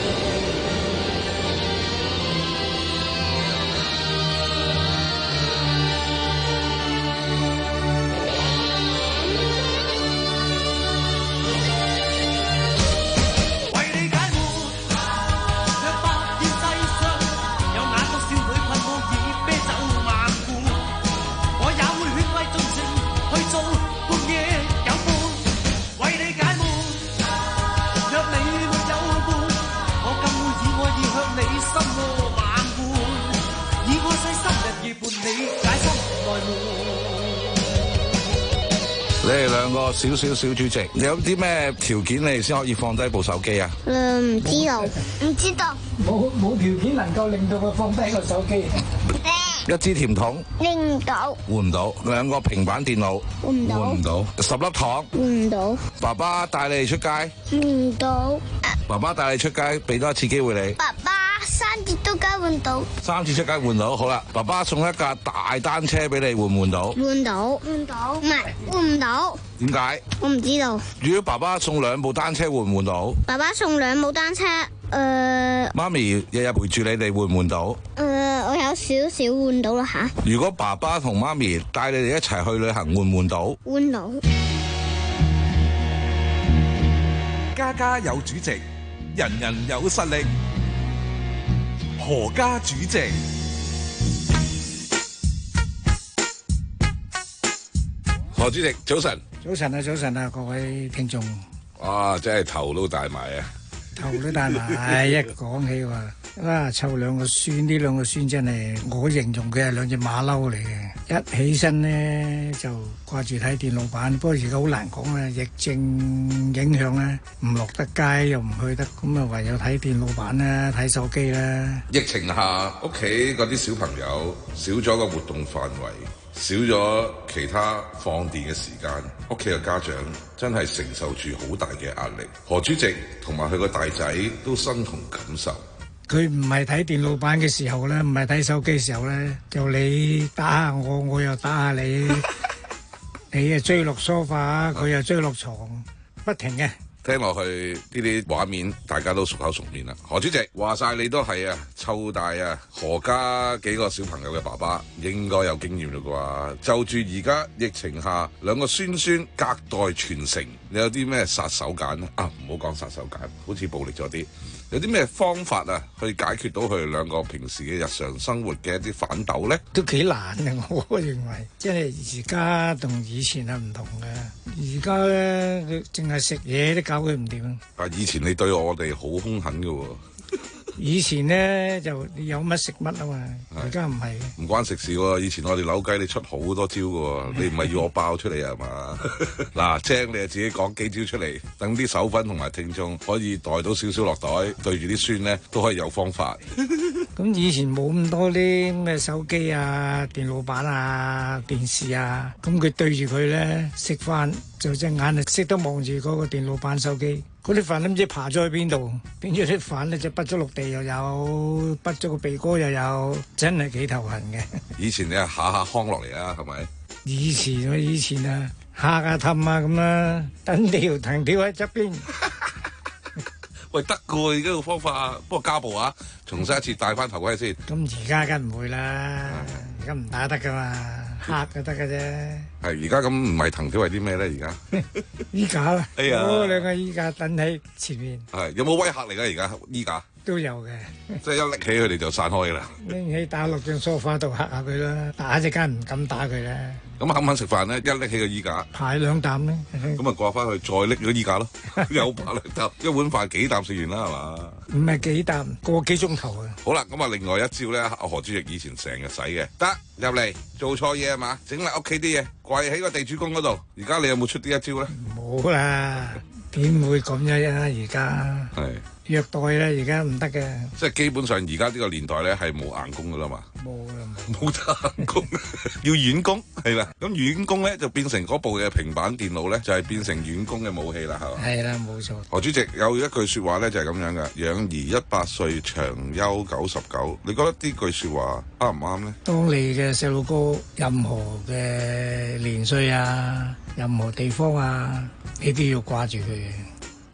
你哋兩個小小小主席，你有啲咩條件你先可以放低部手機啊？ 誒，唔知道，唔知道， 冇冇條件能夠令到佢放低個手機。 一支甜筒拎唔到， 換唔到。兩個平板電腦換唔到， 換唔到。十粒糖換唔到。 爸爸帶你哋出街換唔到。 爸爸帶你出街，俾多一次機會你。 爸爸三次都交換到。 三次出街換到，好啦。爸爸送一架大單車俾你，換唔換到？ 換到，換到，唔係換唔到。 點解？ 我唔知道。 如果爸爸送兩部單車，換唔換到？ 爸爸送兩部單車，誒。 媽咪日日陪住你哋，換唔換到？ 誒，我有少少換到啦吓。 如果爸爸同媽咪帶你哋一齊去旅行，換唔換到？ 換到。 家家有主席，人人有實力。何家主席， 何主席早晨。 早晨啊，早晨啊，各位聽眾。 哇，真係頭都大埋啊！ 頭都大埋，一講起話，哇，湊兩個孫，呢兩個孫真係，我形容佢係兩隻馬騮嚟嘅。一起身呢，就掛住睇電腦版，不過而家好難講啦，疫症影響咧，唔落得街又唔去得，咁啊唯有睇電腦版啦，睇手機啦。 疫情下，屋企嗰啲小朋友少咗個活動範圍，少咗其他放電嘅時間，屋企嘅家長真係承受住好大嘅壓力。何主席同埋佢個大仔都身同感受。 佢唔係睇電腦版嘅時候咧，唔係睇手機嘅時候咧，就你打下我，我又打下你，你啊追落梳化，佢又追落床，不停嘅。 聽落去呢啲畫面，大家都熟口熟面啦。何主席話晒你都係啊，湊大啊何家幾個小朋友嘅爸爸，應該有經驗啦啩。就住而家疫情下，兩個孫孫隔代傳承，你有啲咩殺手鐧咧？啊，唔好講殺手鐧，好似暴力咗啲。有啲咩方法啊，去解決到佢哋兩個平時嘅日常生活嘅一啲反鬥咧？ 都幾難嘅，我認為，即係而家同以前係唔同嘅。而家咧，佢淨係食嘢都搞佢唔掂。 啊！以前你對我哋好兇狠嘅喎。 以前咧就有乜食乜啊嘛，而家唔係。唔關食事喎，以前我哋扭計你出好多招嘅喎，你唔係要我爆出嚟啊嘛？嗱，精你就自己講幾招出嚟，等啲手粉同埋聽眾可以袋到少少落袋，對住啲孫咧都可以有方法。 咁以前冇咁多啲咩手機啊、電腦版啊、電視啊，咁佢對住佢咧食飯就隻眼就識得望住嗰個電腦版手機。嗰啲飯都唔知爬咗去邊度，變咗啲飯咧就滗咗落地又有，滗咗個鼻哥又有，真係幾頭痕嘅。 以前你係下下康落嚟啊，係咪？ 以前我以前啊，下下氹啊咁啦，等條藤條喺側邊。 喂，得嘅喎，而家個方法，不過家暴啊，重新一次戴翻頭盔先。 咁而家梗唔會啦，而家唔打得噶嘛，嚇就得嘅啫。 係而家咁唔係藤條係啲咩咧？而家衣架啦， 哎呀， 嗰兩個衣架等喺前面。 係有冇威嚇嚟㗎？而家衣架都有嘅， 即係一拎起佢哋就散開啦。 拎起打落張梳化度嚇下佢啦，打隻間唔敢打佢啦。 咁肯唔肯食飯咧？一拎起個衣架， 排兩啖咧。 咁啊掛翻去，再拎個衣架咯，又排兩啖，一碗飯幾啖食完啦，係嘛？ 唔係幾啖，個幾鐘頭啊！ 好啦，咁啊，另外一招咧，阿何主席以前成日使嘅，得入嚟做錯嘢啊嘛，整埋屋企啲嘢，跪喺個地主公嗰度。而家你有冇出呢一招咧？ 冇啦，點會咁樣啊？而家係虐待咧，而家唔得嘅。 即係基本上而家呢個年代咧係冇硬功噶啦嘛。 冇啦， 冇得硬功，要軟功係啦。咁軟功咧就變成嗰部嘅平板電腦咧，就係變成軟功嘅武器啦，係嘛？ 係啦，冇錯。 何主席有一句説話咧就係咁樣嘅：養兒一百歲，長憂九十九。你覺得呢句説話啱唔啱咧？ 當你嘅細路哥任何嘅年歲啊，任何地方啊，你都要掛住佢。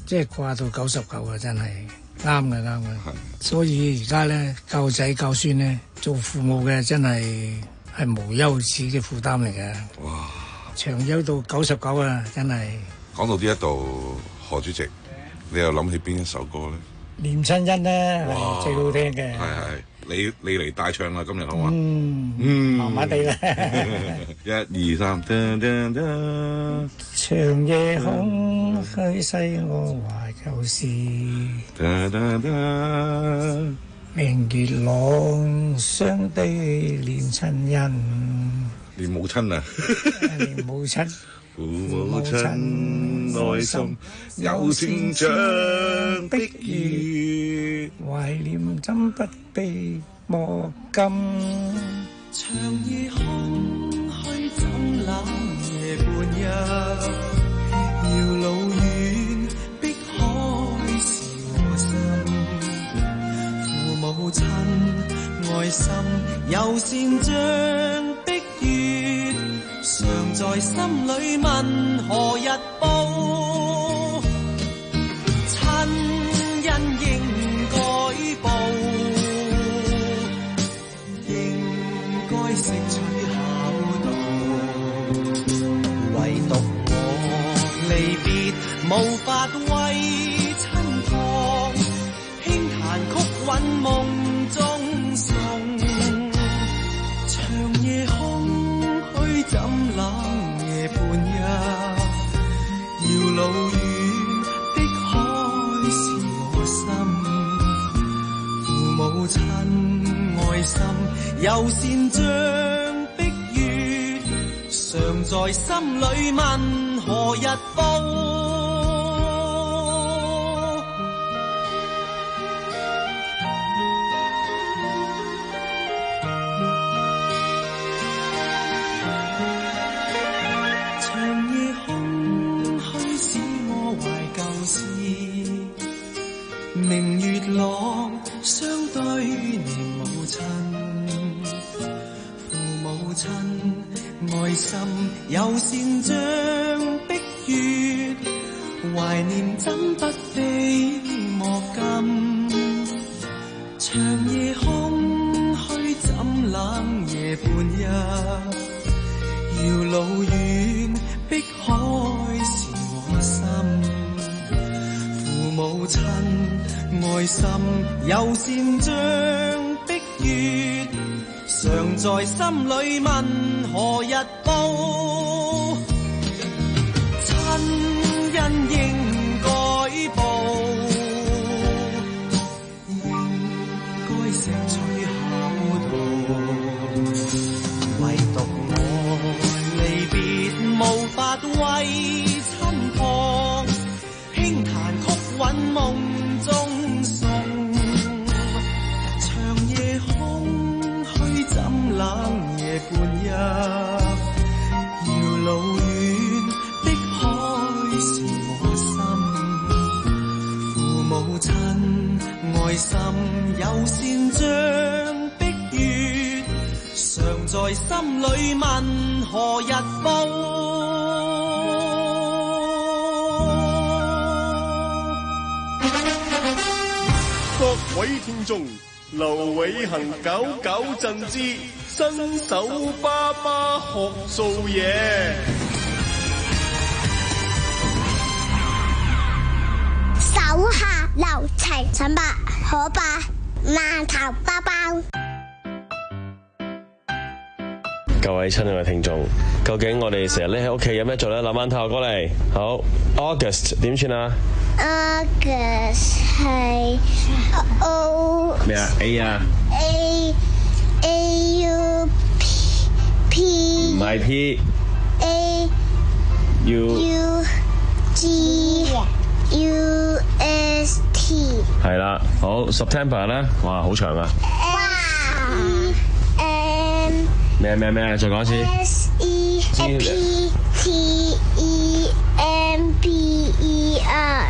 即係掛到九十九啊，真係啱嘅啱嘅。所以而家咧教仔教孫咧，做父母嘅真係係無休止嘅負擔嚟嘅。 哇！ 長休到九十九啊，真係。 講到呢一度，何主席，你又諗起邊一首歌咧？ 念親恩咧係最好聽嘅。 係係，你你嚟帶唱啦，今日好嘛？ 嗯嗯， 麻麻地啦。 一二三，噔噔噔。 長夜空虛西我懷舊事。 噔噔噔。 明月朗相對念親恩。 念母親啊！ 念母親。 父母親內心有千丈碧月， 懷念怎不被莫禁。 長夜空虛怎冷夜半日，遙路遠碧海是我心。父母親愛心有善像碧月，常在心裏問何日報，親恩應該報，應該識取孝道，唯獨我離別無法為親旁，輕彈曲韻夢中送，長夜空虛怎冷夜半日，遙路遠碧海是我心，父母親愛心有善像碧月，常在心裏問何日報。明月朗相對念母親，父母親愛心有善像碧月，懷念怎不被莫禁。長夜空虛怎冷夜半日，遙路遠碧海是我心。父母親愛心有善像碧月，常在心裏問何日報，親恩應該報，應該識取孝道，唯獨我離別無法為親旁，輕彈曲韻夢中送，長夜空虛怎冷夜半日，遙路遠碧海是我心，父母親愛心有善像碧月，常在心裏問何日報。 各位聽眾，劉偉恒搞搞震之新手爸爸學做嘢。 手下留情，陳伯可伯饅頭包包。 各位親愛嘅聽眾，究竟我哋成日匿喺屋企有咩做咧？諗翻頭過嚟，好 August 點算啊 ？August 係 O 咩啊 A 啊 A A U P P 唔係 P A U U G U S T 係啦，好 September 咧，哇好長啊！咩咩咩？再講一次。 S E P T E M B E R。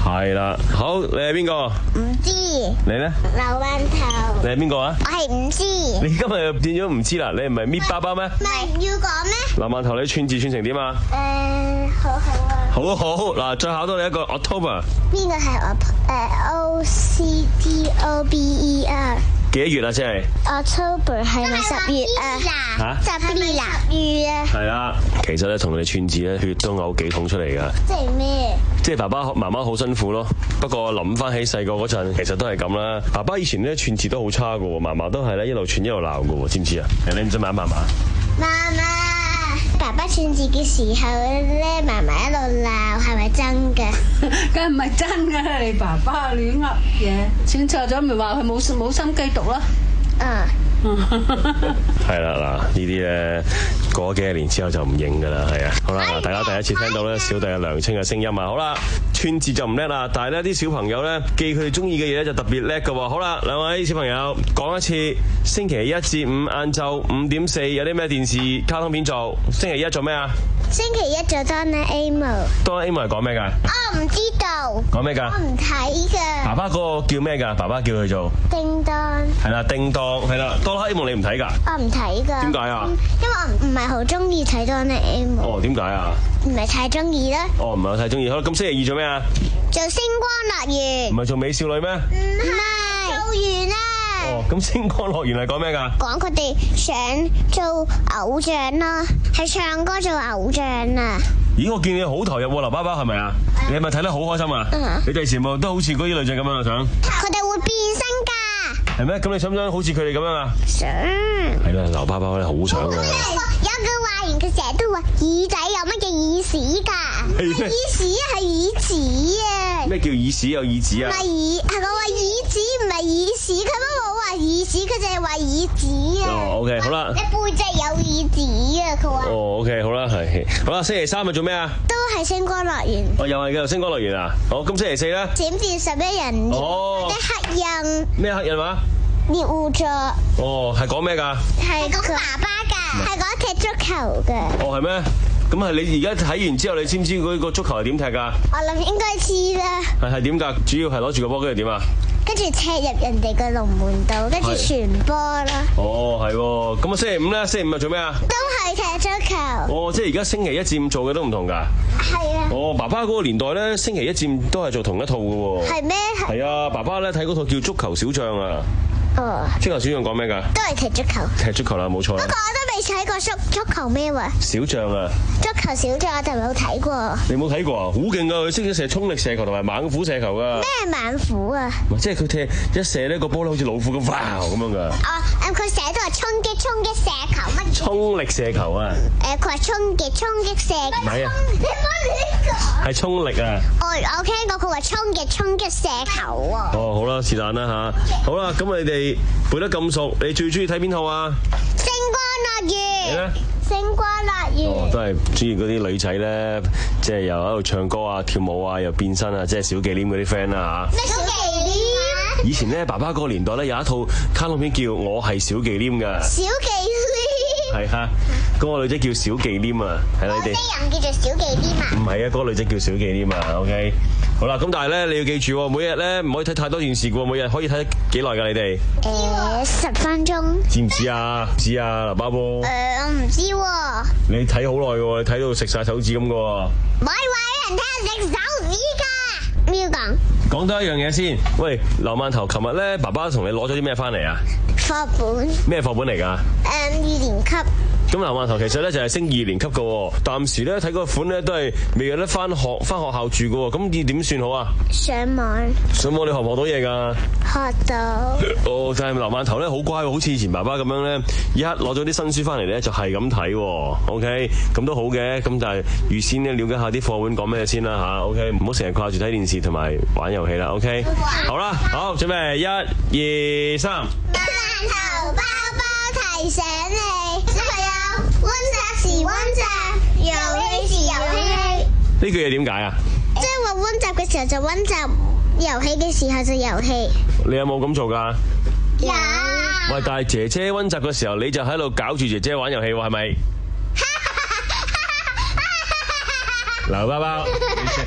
係啦，好，你係邊個？ 唔知。 你咧？ 劉饅頭。 你係邊個啊？ 我係唔知。 你今日變咗唔知啦，你唔係搣包包咩？ 唔係要講咩？ 劉饅頭，你串字串成點啊？ 誒，好好啊。 好好，嗱，再考多你一個 October。 邊個係我？誒 O C T O B E R。 幾多月啊？即係 October 係咪十月啊？ 嚇？ 十月啊？月啊？ 係啦，其實咧同你串字咧，血都嘔幾桶出嚟㗎。 即係咩？ 即係爸爸媽媽好辛苦咯。不過諗翻起細個嗰陣，其實都係咁啦。爸爸以前咧串字都好差㗎喎，嫲嫲都係咧一路串一路鬧㗎喎，知唔知啊？你唔使問阿嫲嫲。 媽媽，爸爸串字嘅時候咧，嫲嫲一路鬧，係咪真㗎？ 梗係唔係真㗎？你爸爸亂噏嘢，串錯咗咪話佢冇冇心機讀咯。 嗯。 係啦，嗱呢啲咧過咗幾年之後就唔認噶啦，係啊。好啦，嗱大家第一次聽到咧小弟阿梁清嘅聲音啊，好啦，串字就唔叻啦，但係咧啲小朋友咧記佢哋中意嘅嘢咧就特別叻噶喎。好啦，兩位小朋友講一次，星期一至五晏晝五點四有啲咩電視卡通片做？星期一做咩啊？ 星期一做 Donna Amo。Donna Amo 係講咩㗎？ 我唔知道。 講咩㗎？ 我唔睇㗎。 爸爸嗰個叫咩㗎？爸爸叫佢做叮當。 係啦，叮當係啦。Donna Amo 你唔睇㗎？ 我唔睇㗎。 點解啊？ 因為我唔係好中意睇 Donna Amo。 哦，點解啊？ 唔係太中意啦。 哦，唔係太中意。好啦，咁星期二做咩啊？ 做星光樂園。 唔係做美少女咩？ 唔係。做完啦。 哦，咁星光樂園係講咩㗎？ 講佢哋想做偶像啦，係唱歌做偶像啊。 咦，我見你好投入喎，劉爸爸係咪啊？你係咪睇得好開心啊？嗯。你第時冇都好似嗰啲女仔咁樣啊？想？ 佢哋會變身㗎。 係咩？咁你想唔想好似佢哋咁樣啊？ 想。 係啦，劉爸爸咧好想㗎。 有句話言，佢成日都話耳仔有乜嘅耳屎㗎？耳屎係耳屎啊！ 咩叫耳屎有耳屎啊？ 唔係耳，係我話耳子唔係耳屎，佢都冇話耳屎，佢淨係話耳子啊。 哦 ，OK， 好啦。 你背脊有耳子啊，佢話。 哦 ，OK， 好啦，係，好啦，星期三係做咩啊？ 都係星光樂園。 哦，又係嘅星光樂園啊！好，咁星期四咧？ 閃電十一人。 哦。 啲黑印。 咩黑印話？ 獵戶座。 哦，係講咩㗎？ 係講爸爸㗎，係講踢足球㗎。 哦，係咩？咁係你而家睇完之後，你知唔知嗰個足球係點踢㗎？ 我諗應該知啦。 係係點㗎？主要係攞住個波跟住點啊？ 跟住踢入人哋個龍門度，跟住傳波啦。 哦，係喎。咁啊，星期五咧？星期五係做咩啊？ 都係踢足球。 哦，即係而家星期一至五做嘅都唔同㗎。 係啊。 哦，爸爸嗰個年代咧，星期一至五都係做同一套嘅喎。 係咩？ 係啊，爸爸咧睇嗰套叫《足球小將》啊。 哦。 足球小將講咩㗎？ 都係踢足球。 踢足球啦，冇錯啦。 不過我都未睇過足足球咩喎？ 小將啊。 足球小將我就冇睇過。 你冇睇過啊？好勁㗎，佢識得射衝力射球同埋猛虎射球㗎。 咩猛虎啊？ 唔係，即係佢踢一射呢個波咧，好似老虎咁，哇咁樣㗎。 哦，誒佢成日都話衝擊衝擊射球乜嘢？ 衝力射球啊！ 誒佢話衝擊衝擊射球。 唔係啊！ 你幫你講。 係衝力啊！ 我我聽過佢話衝擊衝擊射球啊！ 哦，好啦，是但啦吓，好啦，咁你哋背得咁熟，你最中意睇邊套啊？ 星光樂園。 你咧？ 星光樂園。 哦，都係中意嗰啲女仔咧，即係又喺度唱歌啊、跳舞啊、又變身啊，即係小忌廉嗰啲 friend 啦吓。 咩小忌廉？ 以前咧，爸爸嗰個年代咧，有一套卡通片叫《我係小忌廉》噶。 小忌廉。 係吓，嗰個女仔叫小忌廉啊，係啦，你哋。 啲人叫做小忌廉啊？ 唔係啊，嗰個女仔叫小忌廉啊。OK， 好啦，咁但係咧，你要記住，每日咧唔可以睇太多電視噶，每日可以睇幾耐噶？你哋？ 誒，十分鐘。知唔知啊？知啊，劉巴波。 誒，我唔知喎。 你睇好耐喎，你睇到食晒手指咁噶喎。 唔可以話人聽食手指噶。咩講？ 講多一樣嘢先。喂，劉饅頭，琴日咧，爸爸同你攞咗啲咩翻嚟啊？ 課本。 咩課本嚟㗎？誒、 嗯，二年級。 咁劉饅頭其實咧就係升二年級嘅喎，暫時咧睇嗰個款咧都係未有得翻學翻學校住嘅喎，咁點點算好啊？ 上網。 上網你學唔學到嘢㗎？ 學到。 哦，但係劉饅頭咧好乖喎，好似以前爸爸咁樣咧，一攞咗啲新書翻嚟咧就係咁睇喎。OK，咁都好嘅，咁但係預先咧了解下啲課本講咩先啦吓。OK，唔好成日掛住睇電視同埋玩遊戲啦。OK， 好啦，好準備一、二、三。 饅頭包包提醒你，小朋友溫習時溫習，遊戲時遊戲。 呢句嘢點解啊？ 即係話溫習嘅時候就溫習，遊戲嘅時候就遊戲。 你有冇咁做㗎？ 有。 喂，但係姐姐溫習嘅時候，你就喺度搞住姐姐玩遊戲喎，係咪？劉包包，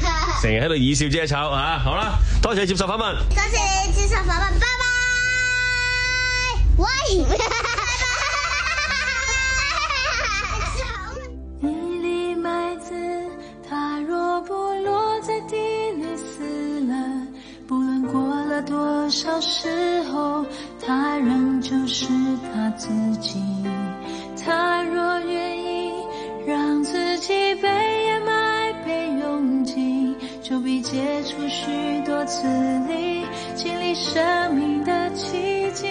成日喺度以笑遮醜嚇。好啦，多謝接受訪問。 多謝你接受訪問，拜拜。喂。 一粒麥子，它若不落在地裡死了，不論過了多少時候，它仍就是它自己。它若願意讓自己被掩埋、被擁擠，就必結出許多籽粒，經歷生命的奇蹟。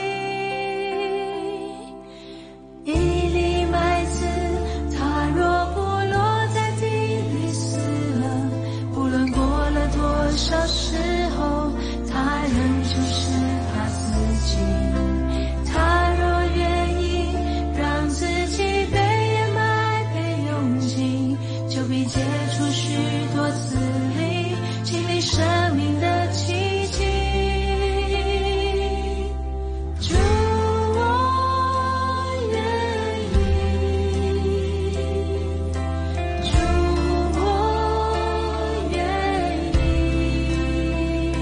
一粒麥子，它若不落在地裡死了，不論過了多少時候，它仍就是它自己。它若願意讓自己被掩埋、被擁擠，就必結出許多籽粒，經歷生命的奇蹟。主，我願意，主，我願意，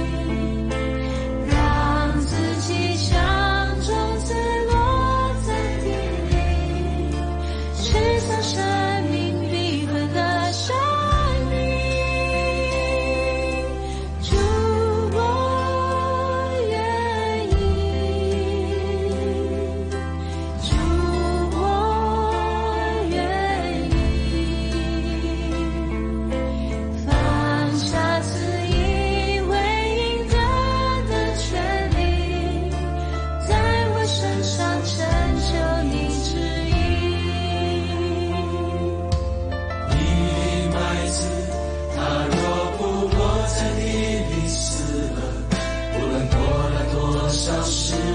讓自己像種子落在地裡，吃上生命必會的生命。主，我願意，主，我願意，放下自以為應得的權利，在我身上成就你旨意。 一粒麥子，它若不落在地裡死了，不論過了多少時